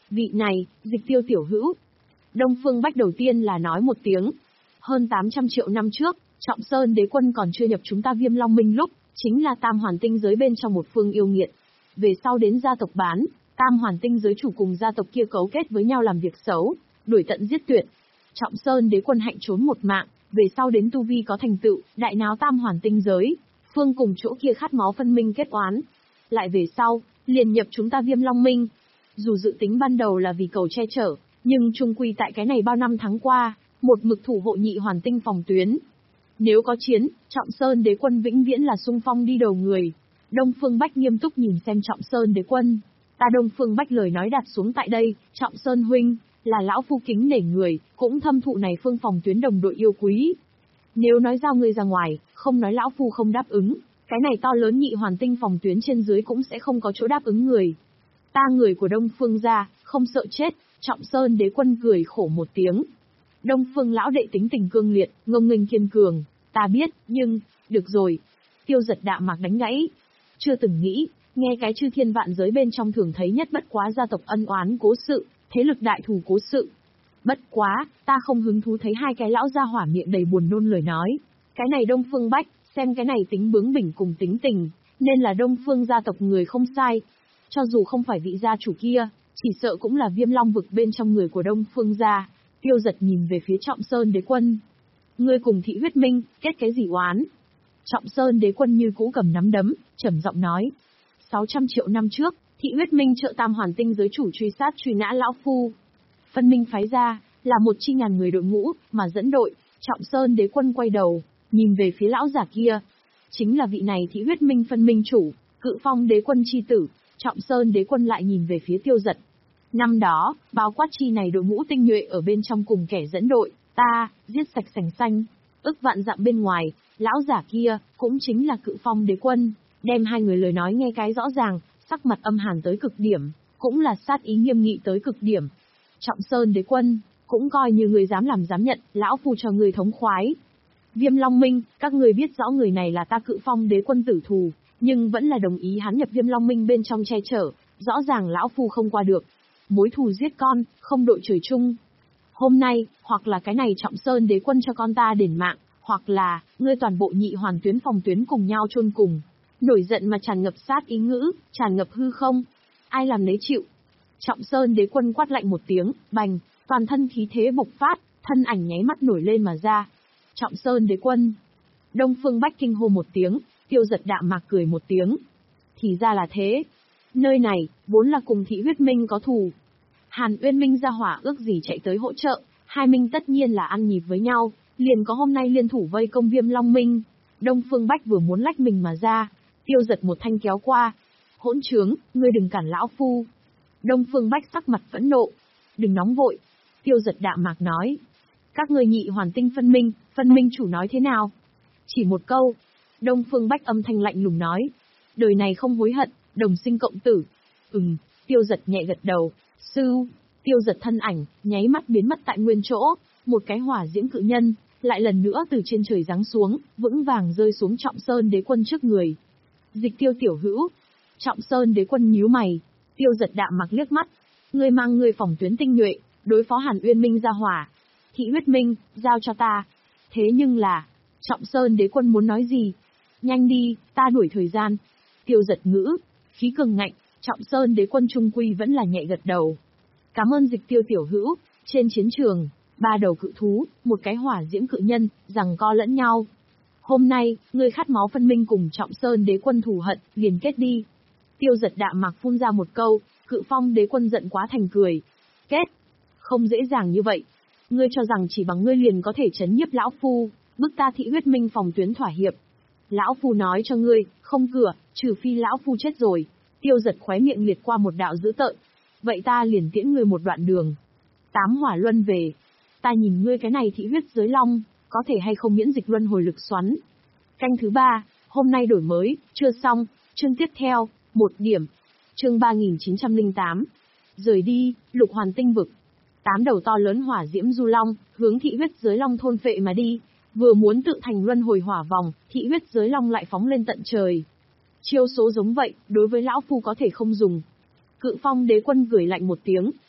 Vị này, Dịch Tiêu tiểu hữu. Đông Phương Bách đầu tiên là nói một tiếng. Hơn tám trăm triệu năm trước, Trọng Sơn Đế Quân còn chưa nhập chúng ta Viêm Long Minh lúc, chính là Tam Hoàn Tinh giới bên trong một phương yêu nghiệt. Về sau đến gia tộc bán, Tam Hoàn Tinh giới chủ cùng gia tộc kia cấu kết với nhau làm việc xấu, đuổi tận giết tuyệt. Trọng Sơn Đế Quân hạnh trốn một mạng, về sau đến tu vi có thành tựu, đại náo Tam Hoàn Tinh giới, phương cùng chỗ kia khát máu phân minh kết oán. Lại về sau, liền nhập chúng ta Viêm Long Minh. Dù dự tính ban đầu là vì cầu che chở, nhưng chung quy tại cái này bao năm tháng qua, một mực thủ hộ nhị hoàn tinh phòng tuyến. Nếu có chiến, Trọng Sơn Đế Quân vĩnh viễn là xung phong đi đầu người. Đông Phương Bách nghiêm túc nhìn xem Trọng Sơn Đế Quân. Ta Đông Phương Bách lời nói đặt xuống tại đây, Trọng Sơn huynh, là lão phu kính nể người, cũng thâm thụ này phương phòng tuyến đồng đội yêu quý. Nếu nói giao ngươi ra ngoài, không nói lão phu không đáp ứng, cái này to lớn nhị hoàn tinh phòng tuyến trên dưới cũng sẽ không có chỗ đáp ứng người. Ta người của Đông Phương gia, không sợ chết. Trọng Sơn Đế Quân cười khổ một tiếng. Đông Phương lão đệ tính tình cương liệt, ngông nghênh kiên cường, ta biết, nhưng, được rồi. Tiêu Giật đạm mạc đánh gãy. Chưa từng nghĩ, nghe cái chư thiên vạn giới bên trong thường thấy nhất bất quá gia tộc ân oán cố sự, thế lực đại thù cố sự. Bất quá, ta không hứng thú thấy hai cái lão gia hỏa miệng đầy buồn nôn lời nói. Cái này Đông Phương Bách, xem cái này tính bướng bỉnh cùng tính tình, nên là Đông Phương gia tộc người không sai. Cho dù không phải vị gia chủ kia, chỉ sợ cũng là Viêm Long vực bên trong người của Đông Phương gia. Tiêu Giật nhìn về phía Trọng Sơn Đế Quân. Ngươi cùng Thị Huyết Minh, kết cái gì oán? Trọng Sơn Đế Quân như cũ cầm nắm đấm, trầm giọng nói. sáu trăm triệu năm trước, Thị Huyết Minh trợ Tam Hoàn Tinh giới chủ truy sát truy nã lão phu. Phân Minh phái ra, là một chi ngàn người đội ngũ, mà dẫn đội. Trọng Sơn Đế Quân quay đầu, nhìn về phía lão giả kia. Chính là vị này Thị Huyết Minh phân minh chủ, Cự Phong Đế Quân chi tử. Trọng Sơn Đế Quân lại nhìn về phía Tiêu Giật. Năm đó, bao quát chi này đội ngũ tinh nhuệ ở bên trong cùng kẻ dẫn đội, ta, giết sạch sành xanh, ức vạn dặm bên ngoài, lão giả kia, cũng chính là Cự Phong Đế Quân, đem hai người lời nói nghe cái rõ ràng, sắc mặt âm hàn tới cực điểm, cũng là sát ý nghiêm nghị tới cực điểm. Trọng Sơn Đế Quân, cũng coi như người dám làm dám nhận, lão phu cho người thống khoái. Viêm Long Minh, các người biết rõ người này là ta Cự Phong Đế Quân tử thù, nhưng vẫn là đồng ý hắn nhập Viêm Long Minh bên trong che chở, rõ ràng lão phu không qua được. Mối thù giết con, không đội trời chung. Hôm nay, hoặc là cái này Trọng Sơn Đế Quân cho con ta đền mạng, hoặc là, ngươi toàn bộ nhị hoàn tuyến phòng tuyến cùng nhau chôn cùng. Nổi giận mà tràn ngập sát ý ngữ, tràn ngập hư không. Ai làm nấy chịu. Trọng Sơn Đế Quân quát lạnh một tiếng, bành, toàn thân khí thế bộc phát, thân ảnh nháy mắt nổi lên mà ra. Trọng Sơn Đế Quân. Đông Phương Bách kinh hô một tiếng, Tiêu Giật đạm mạc cười một tiếng. Thì ra là thế. Nơi này, vốn là cùng Thị Huyết Minh có thù. Hàn Uyên Minh ra hỏa ước gì chạy tới hỗ trợ, hai minh tất nhiên là ăn nhịp với nhau, liền có hôm nay liên thủ vây công Viêm Long Minh. Đông Phương Bách vừa muốn lách mình mà ra, Tiêu Giật một thanh kéo qua. Hỗn trướng, ngươi đừng cản lão phu. Đông Phương Bách sắc mặt phẫn nộ. Đừng nóng vội. Tiêu Giật đạm mạc nói. Các ngươi nhị hoàn tinh phân minh, phân minh chủ nói thế nào? Chỉ một câu. Đông Phương Bách âm thanh lạnh lùng nói. Đời này không hối hận, đồng sinh cộng tử. Ừm, Tiêu Giật nhẹ gật đầu. Sư, Tiêu Giật thân ảnh, nháy mắt biến mất tại nguyên chỗ. Một cái hỏa diễm cự nhân, lại lần nữa từ trên trời giáng xuống, vững vàng rơi xuống Trọng Sơn Đế Quân trước người. Dịch Tiêu tiểu hữu. Trọng Sơn Đế Quân nhíu mày. Tiêu Giật đạm mặc liếc mắt. Ngươi mang người phòng tuyến tinh nhuệ, đối phó Hàn Uyên Minh ra hỏa. Thị Huyết Minh, giao cho ta. Thế nhưng là, Trọng Sơn Đế Quân muốn nói gì? Nhanh đi, ta đuổi thời gian. Tiêu Giật ngữ, khí cường ngạnh, Trọng Sơn Đế Quân trung quy vẫn là nhẹ gật đầu. Cảm ơn Dịch Tiêu tiểu hữu. Trên chiến trường, ba đầu cự thú, một cái hỏa diễm cự nhân, giằng co lẫn nhau. Hôm nay, ngươi khát máu phân minh cùng Trọng Sơn Đế Quân thù hận, liền kết đi. Tiêu Giật đạm mạc phun ra một câu, Cự Phong Đế Quân giận quá thành cười. Kết? Không dễ dàng như vậy. Ngươi cho rằng chỉ bằng ngươi liền có thể chấn nhiếp lão phu, bức ta Thị Huyết Minh phòng tuyến thỏa hiệp. Lão phu nói cho ngươi, không cửa, trừ phi lão phu chết rồi. Tiêu Giật khóe miệng liệt qua một đạo dữ tợn. Vậy ta liền tiễn ngươi một đoạn đường. Tám hỏa luân về. Ta nhìn ngươi cái này Thị Huyết giới long, có thể hay không miễn dịch luân hồi lực xoắn. Canh thứ ba, hôm nay đổi mới, chưa xong, chương tiếp theo, một điểm. Chương ba nghìn chín trăm lẻ tám. Rời đi, Lục Hoàn Tinh vực. Tám đầu to lớn hỏa diễm du long, hướng Thị Huyết giới long thôn phệ mà đi. Vừa muốn tự thành luân hồi hỏa vòng, Thị Huyết giới long lại phóng lên tận trời. Chiêu số giống vậy, đối với lão phu có thể không dùng. Cự Phong Đế Quân cười lạnh một tiếng,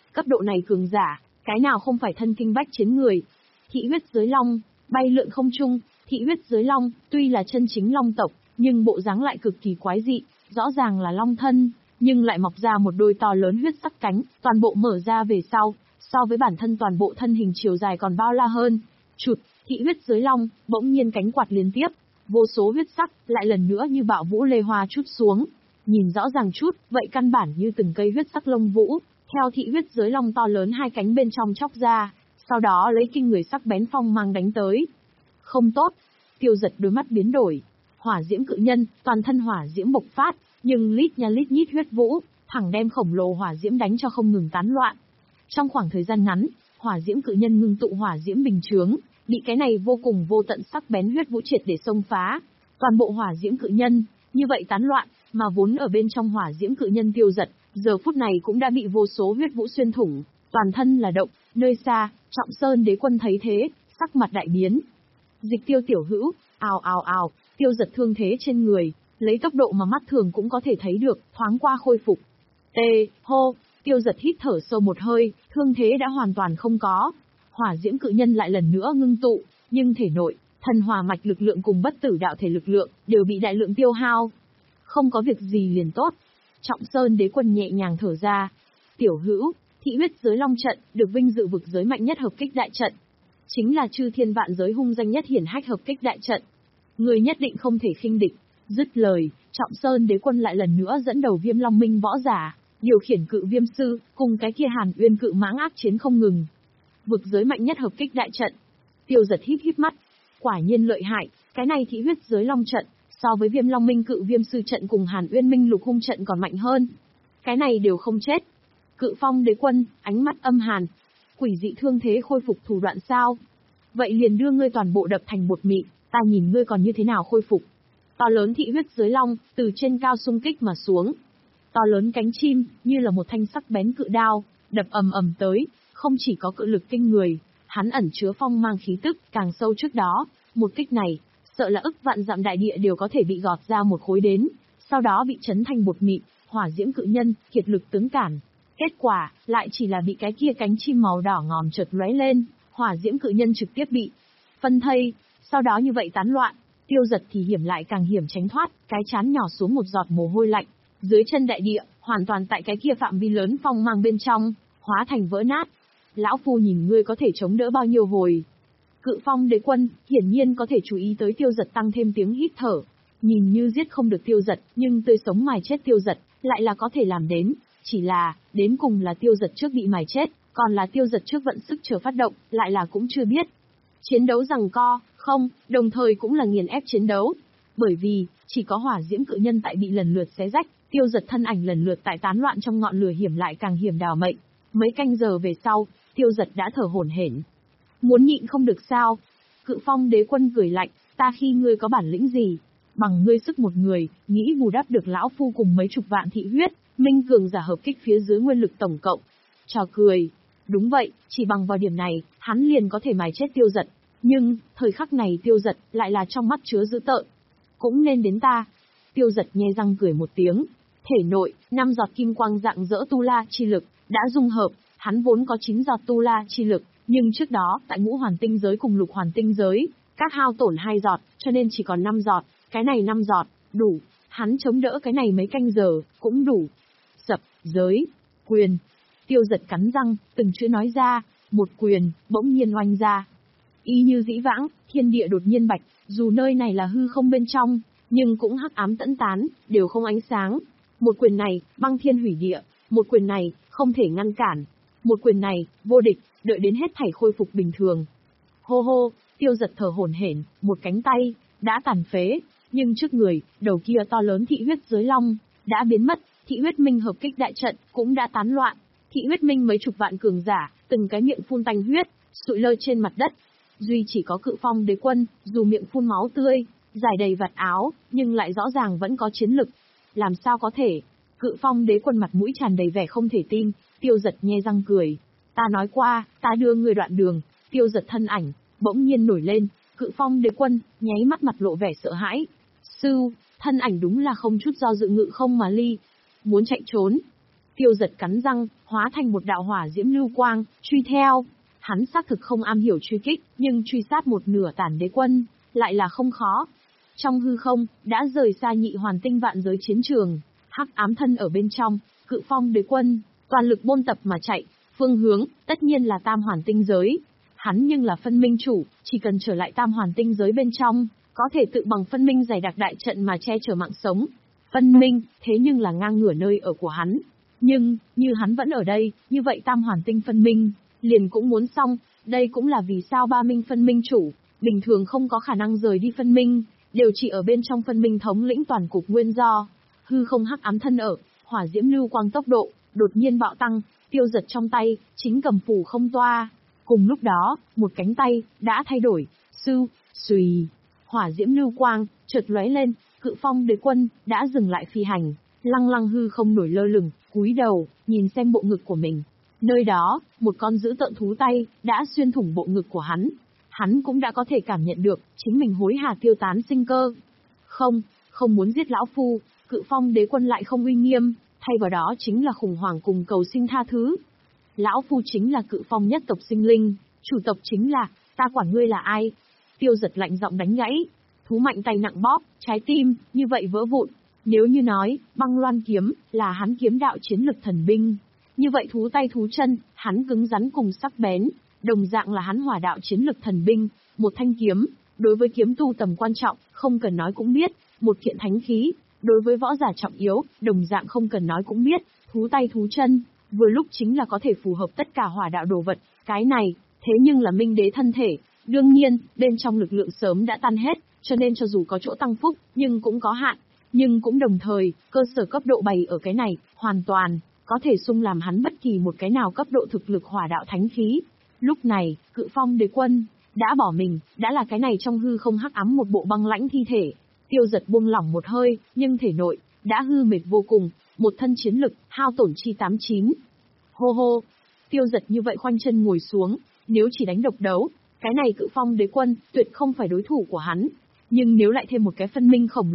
Cấp độ này cường giả, cái nào không phải thân kinh bách chiến người. Thị huyết giới long, bay lượn không trung, thị huyết giới long, tuy là chân chính long tộc, nhưng bộ dáng lại cực kỳ quái dị, rõ ràng là long thân, nhưng lại mọc ra một đôi to lớn huyết sắc cánh, toàn bộ mở ra về sau, so với bản thân toàn bộ thân hình chiều dài còn bao la hơn. Chụt, thị huyết giới long, bỗng nhiên cánh quạt liên tiếp, vô số huyết sắc, lại lần nữa như bạo vũ lê hoa chút xuống. Nhìn rõ ràng chút, vậy căn bản như từng cây huyết sắc lông vũ, theo thị huyết giới long to lớn hai cánh bên trong chóc ra, sau đó lấy kinh người sắc bén phong mang đánh tới. Không tốt, Tiêu Giật đôi mắt biến đổi. Hỏa diễm cự nhân, toàn thân hỏa diễm bộc phát, nhưng lít nha lít nhít huyết vũ, thẳng đem khổng lồ hỏa diễm đánh cho không ngừng tán loạn. Trong khoảng thời gian ngắn, hỏa diễm cự nhân ngưng tụ hỏa diễm bình chướng, bị cái này vô cùng vô tận sắc bén huyết vũ triệt để xông phá. Toàn bộ hỏa diễm cự nhân, như vậy tán loạn, mà vốn ở bên trong hỏa diễm cự nhân Tiêu Giật, giờ phút này cũng đã bị vô số huyết vũ xuyên thủng, toàn thân là động. Nơi xa, Trọng Sơn Đế Quân thấy thế, sắc mặt đại biến. Dịch Tiêu tiểu hữu, ào ào ào, Tiêu Giật thương thế trên người, lấy tốc độ mà mắt thường cũng có thể thấy được, thoáng qua khôi phục. Tê, hô, Tiêu Giật hít thở sâu một hơi, thương thế đã hoàn toàn không có. Hỏa diễm cự nhân lại lần nữa ngưng tụ, nhưng thể nội, thần hỏa mạch lực lượng cùng bất tử đạo thể lực lượng, đều bị đại lượng tiêu hao. Không có việc gì liền tốt. Trọng Sơn Đế Quân nhẹ nhàng thở ra. Tiểu hữu, thị huyết giới long trận, được vinh dự vực giới mạnh nhất hợp kích đại trận. Chính là chư thiên vạn giới hung danh nhất hiển hách hợp kích đại trận. Người nhất định không thể khinh địch. Dứt lời, Trọng Sơn Đế Quân lại lần nữa dẫn đầu Viêm Long Minh võ giả, điều khiển cự viêm sư, cùng cái kia Hàn Uyên cự mãng ác chiến không ngừng. Vực giới mạnh nhất hợp kích đại trận. Tiêu Giật híp híp mắt. Quả nhiên lợi hại, cái này thị huyết giới long trận, so với Viêm Long Minh cự viêm sư trận cùng Hàn Uyên Minh lục hung trận còn mạnh hơn. Cái này đều không chết. Cự Phong Đế Quân, ánh mắt âm hàn. Quỷ dị thương thế khôi phục thủ đoạn sao? Vậy liền đưa ngươi toàn bộ đập thành bột mịn, ta nhìn ngươi còn như thế nào khôi phục. To lớn thị huyết giới long, từ trên cao xung kích mà xuống. To lớn cánh chim, như là một thanh sắc bén cự đao, đập ầm ầm tới, không chỉ có cự lực kinh người, hắn ẩn chứa phong mang khí tức, càng sâu trước đó, một kích này, sợ là ức vạn dặm đại địa đều có thể bị gọt ra một khối đến, sau đó bị chấn thành bột mịn, hỏa diễm cự nhân, kiệt lực tướng cản. Kết quả, lại chỉ là bị cái kia cánh chim màu đỏ ngòm chợt lóe lên, hỏa diễm cự nhân trực tiếp bị phân thây, sau đó như vậy tán loạn. Tiêu Giật thì hiểm lại càng hiểm tránh thoát, cái chán nhỏ xuống một giọt mồ hôi lạnh, dưới chân đại địa, hoàn toàn tại cái kia phạm vi lớn phong mang bên trong, hóa thành vỡ nát. Lão phu nhìn ngươi có thể chống đỡ bao nhiêu hồi. Cự Phong Đế Quân, hiển nhiên có thể chú ý tới Tiêu Giật tăng thêm tiếng hít thở. Nhìn như giết không được Tiêu Giật, nhưng tươi sống mài chết Tiêu Giật, lại là có thể làm đến. Chỉ là, đến cùng là Tiêu Giật trước bị mài chết, còn là Tiêu Giật trước vận sức chờ phát động, lại là cũng chưa biết. Chiến đấu giằng co, không, đồng thời cũng là nghiền ép chiến đấu. Bởi vì, chỉ có hỏa diễm cự nhân tại bị lần lượt xé rách, Tiêu Giật thân ảnh lần lượt tại tán loạn trong ngọn lửa hiểm lại càng hiểm đào mệnh. Mấy canh giờ về sau, Tiêu Giật đã thở hổn hển. Muốn nhịn không được sao? Cự Phong Đế Quân cười lạnh, ta khi ngươi có bản lĩnh gì? Bằng ngươi sức một người, nghĩ bù đắp được lão phu cùng mấy chục vạn thị huyết, minh cường giả hợp kích phía dưới nguyên lực tổng cộng. Trò cười. Đúng vậy, chỉ bằng vào điểm này, hắn liền có thể mài chết Tiêu Giật. Nhưng, thời khắc này Tiêu Giật lại là trong mắt chứa dữ tợn. Cũng nên đến ta. Tiêu Giật nhe răng cười một tiếng. Thể nội, năm giọt kim quang dạng dỡ tu la chi lực, đã dung hợp, hắn vốn có chín giọt tu la chi lực, nhưng trước đó, tại ngũ hoàn tinh giới cùng lục hoàn tinh giới, các hao tổn hai giọt, cho nên chỉ còn năm giọt, cái này năm giọt, đủ, hắn chống đỡ cái này mấy canh giờ, cũng đủ. Sập, giới, quyền. Tiêu Giật cắn răng, từng chữ nói ra, một quyền, bỗng nhiên oanh ra. Y như dĩ vãng, thiên địa đột nhiên bạch, dù nơi này là hư không bên trong, nhưng cũng hắc ám tẫn tán, đều không ánh sáng. Một quyền này, băng thiên hủy địa, một quyền này, không thể ngăn cản. Một quyền này, vô địch, đợi đến hết thảy khôi phục bình thường. Hô hô, Tiêu Giật thở hổn hển, một cánh tay, đã tàn phế, nhưng trước người, đầu kia to lớn thị huyết giới long, đã biến mất, thị huyết minh hợp kích đại trận, cũng đã tán loạn. Thị huyết minh mấy chục vạn cường giả, từng cái miệng phun tanh huyết, sụi lơ trên mặt đất. Duy chỉ có Cự Phong Đế Quân, dù miệng phun máu tươi, giải đầy vạt áo, nhưng lại rõ ràng vẫn có chiến lực. Làm sao có thể? Cự Phong Đế Quân mặt mũi tràn đầy vẻ không thể tin, Tiêu Giật nhe răng cười. Ta nói qua, ta đưa người đoạn đường. Tiêu Giật thân ảnh, bỗng nhiên nổi lên, Cự Phong Đế Quân, nháy mắt mặt lộ vẻ sợ hãi. Sư, thân ảnh đúng là không chút do dự ngự không mà ly. Muốn chạy trốn. Tiêu Giật cắn răng, hóa thành một đạo hỏa diễm lưu quang, truy theo. Hắn xác thực không am hiểu truy kích, nhưng truy sát một nửa Tản Đế quân, lại là không khó. Trong hư không, đã rời xa nhị hoàn tinh vạn giới chiến trường, hắc ám thân ở bên trong, Cự Phong Đế quân, toàn lực bôn tập mà chạy, phương hướng, tất nhiên là tam hoàn tinh giới. Hắn nhưng là phân minh chủ, chỉ cần trở lại tam hoàn tinh giới bên trong, có thể tự bằng phân minh dày đặc đại trận mà che chở mạng sống. Phân minh, thế nhưng là ngang ngửa nơi ở của hắn. Nhưng, như hắn vẫn ở đây, như vậy tam hoàn tinh phân minh, liền cũng muốn xong, đây cũng là vì sao ba minh phân minh chủ, bình thường không có khả năng rời đi phân minh, đều chỉ ở bên trong phân minh thống lĩnh toàn cục nguyên do. Hư không hắc ám thân ở, hỏa diễm lưu quang tốc độ, đột nhiên bạo tăng, Tiêu Giật trong tay, chính cầm phủ không toa. Cùng lúc đó, một cánh tay, đã thay đổi, sưu, xùy, hỏa diễm lưu quang, chợt lóe lên, Cự Phong Đế quân, đã dừng lại phi hành, lăng lăng hư không nổi lơ lửng, cúi đầu, nhìn xem bộ ngực của mình. Nơi đó, một con dữ tợn thú tay, đã xuyên thủng bộ ngực của hắn. Hắn cũng đã có thể cảm nhận được, chính mình hối hả tiêu tán sinh cơ. Không, không muốn giết lão phu, Cự Phong Đế quân lại không uy nghiêm, thay vào đó chính là khủng hoảng cùng cầu xin tha thứ. Lão phu chính là Cự Phong nhất tộc sinh linh, chủ tộc chính là, ta quản ngươi là ai? Tiêu Giật lạnh giọng đánh gãy, thú mạnh tay nặng bóp, trái tim, như vậy vỡ vụn. Nếu như nói, băng loan kiếm, là hắn kiếm đạo chiến lực thần binh, như vậy thú tay thú chân, hắn cứng rắn cùng sắc bén, đồng dạng là hắn hỏa đạo chiến lực thần binh, một thanh kiếm, đối với kiếm tu tầm quan trọng, không cần nói cũng biết, một kiện thánh khí, đối với võ giả trọng yếu, đồng dạng không cần nói cũng biết, thú tay thú chân, vừa lúc chính là có thể phù hợp tất cả hỏa đạo đồ vật, cái này, thế nhưng là minh đế thân thể, đương nhiên, bên trong lực lượng sớm đã tan hết, cho nên cho dù có chỗ tăng phúc, nhưng cũng có hạn, nhưng cũng đồng thời, cơ sở cấp độ bày ở cái này, hoàn toàn, có thể xung làm hắn bất kỳ một cái nào cấp độ thực lực hỏa đạo thánh khí. Lúc này, Cự Phong Đế quân, đã bỏ mình, đã là cái này trong hư không hắc ám một bộ băng lãnh thi thể. Tiêu Giật buông lỏng một hơi, nhưng thể nội, đã hư mệt vô cùng, một thân chiến lực, hao tổn chi tám chín. Hô hô, Tiêu Giật như vậy khoanh chân ngồi xuống, nếu chỉ đánh độc đấu, cái này Cự Phong Đế quân, tuyệt không phải đối thủ của hắn. Nhưng nếu lại thêm một cái phân minh khổng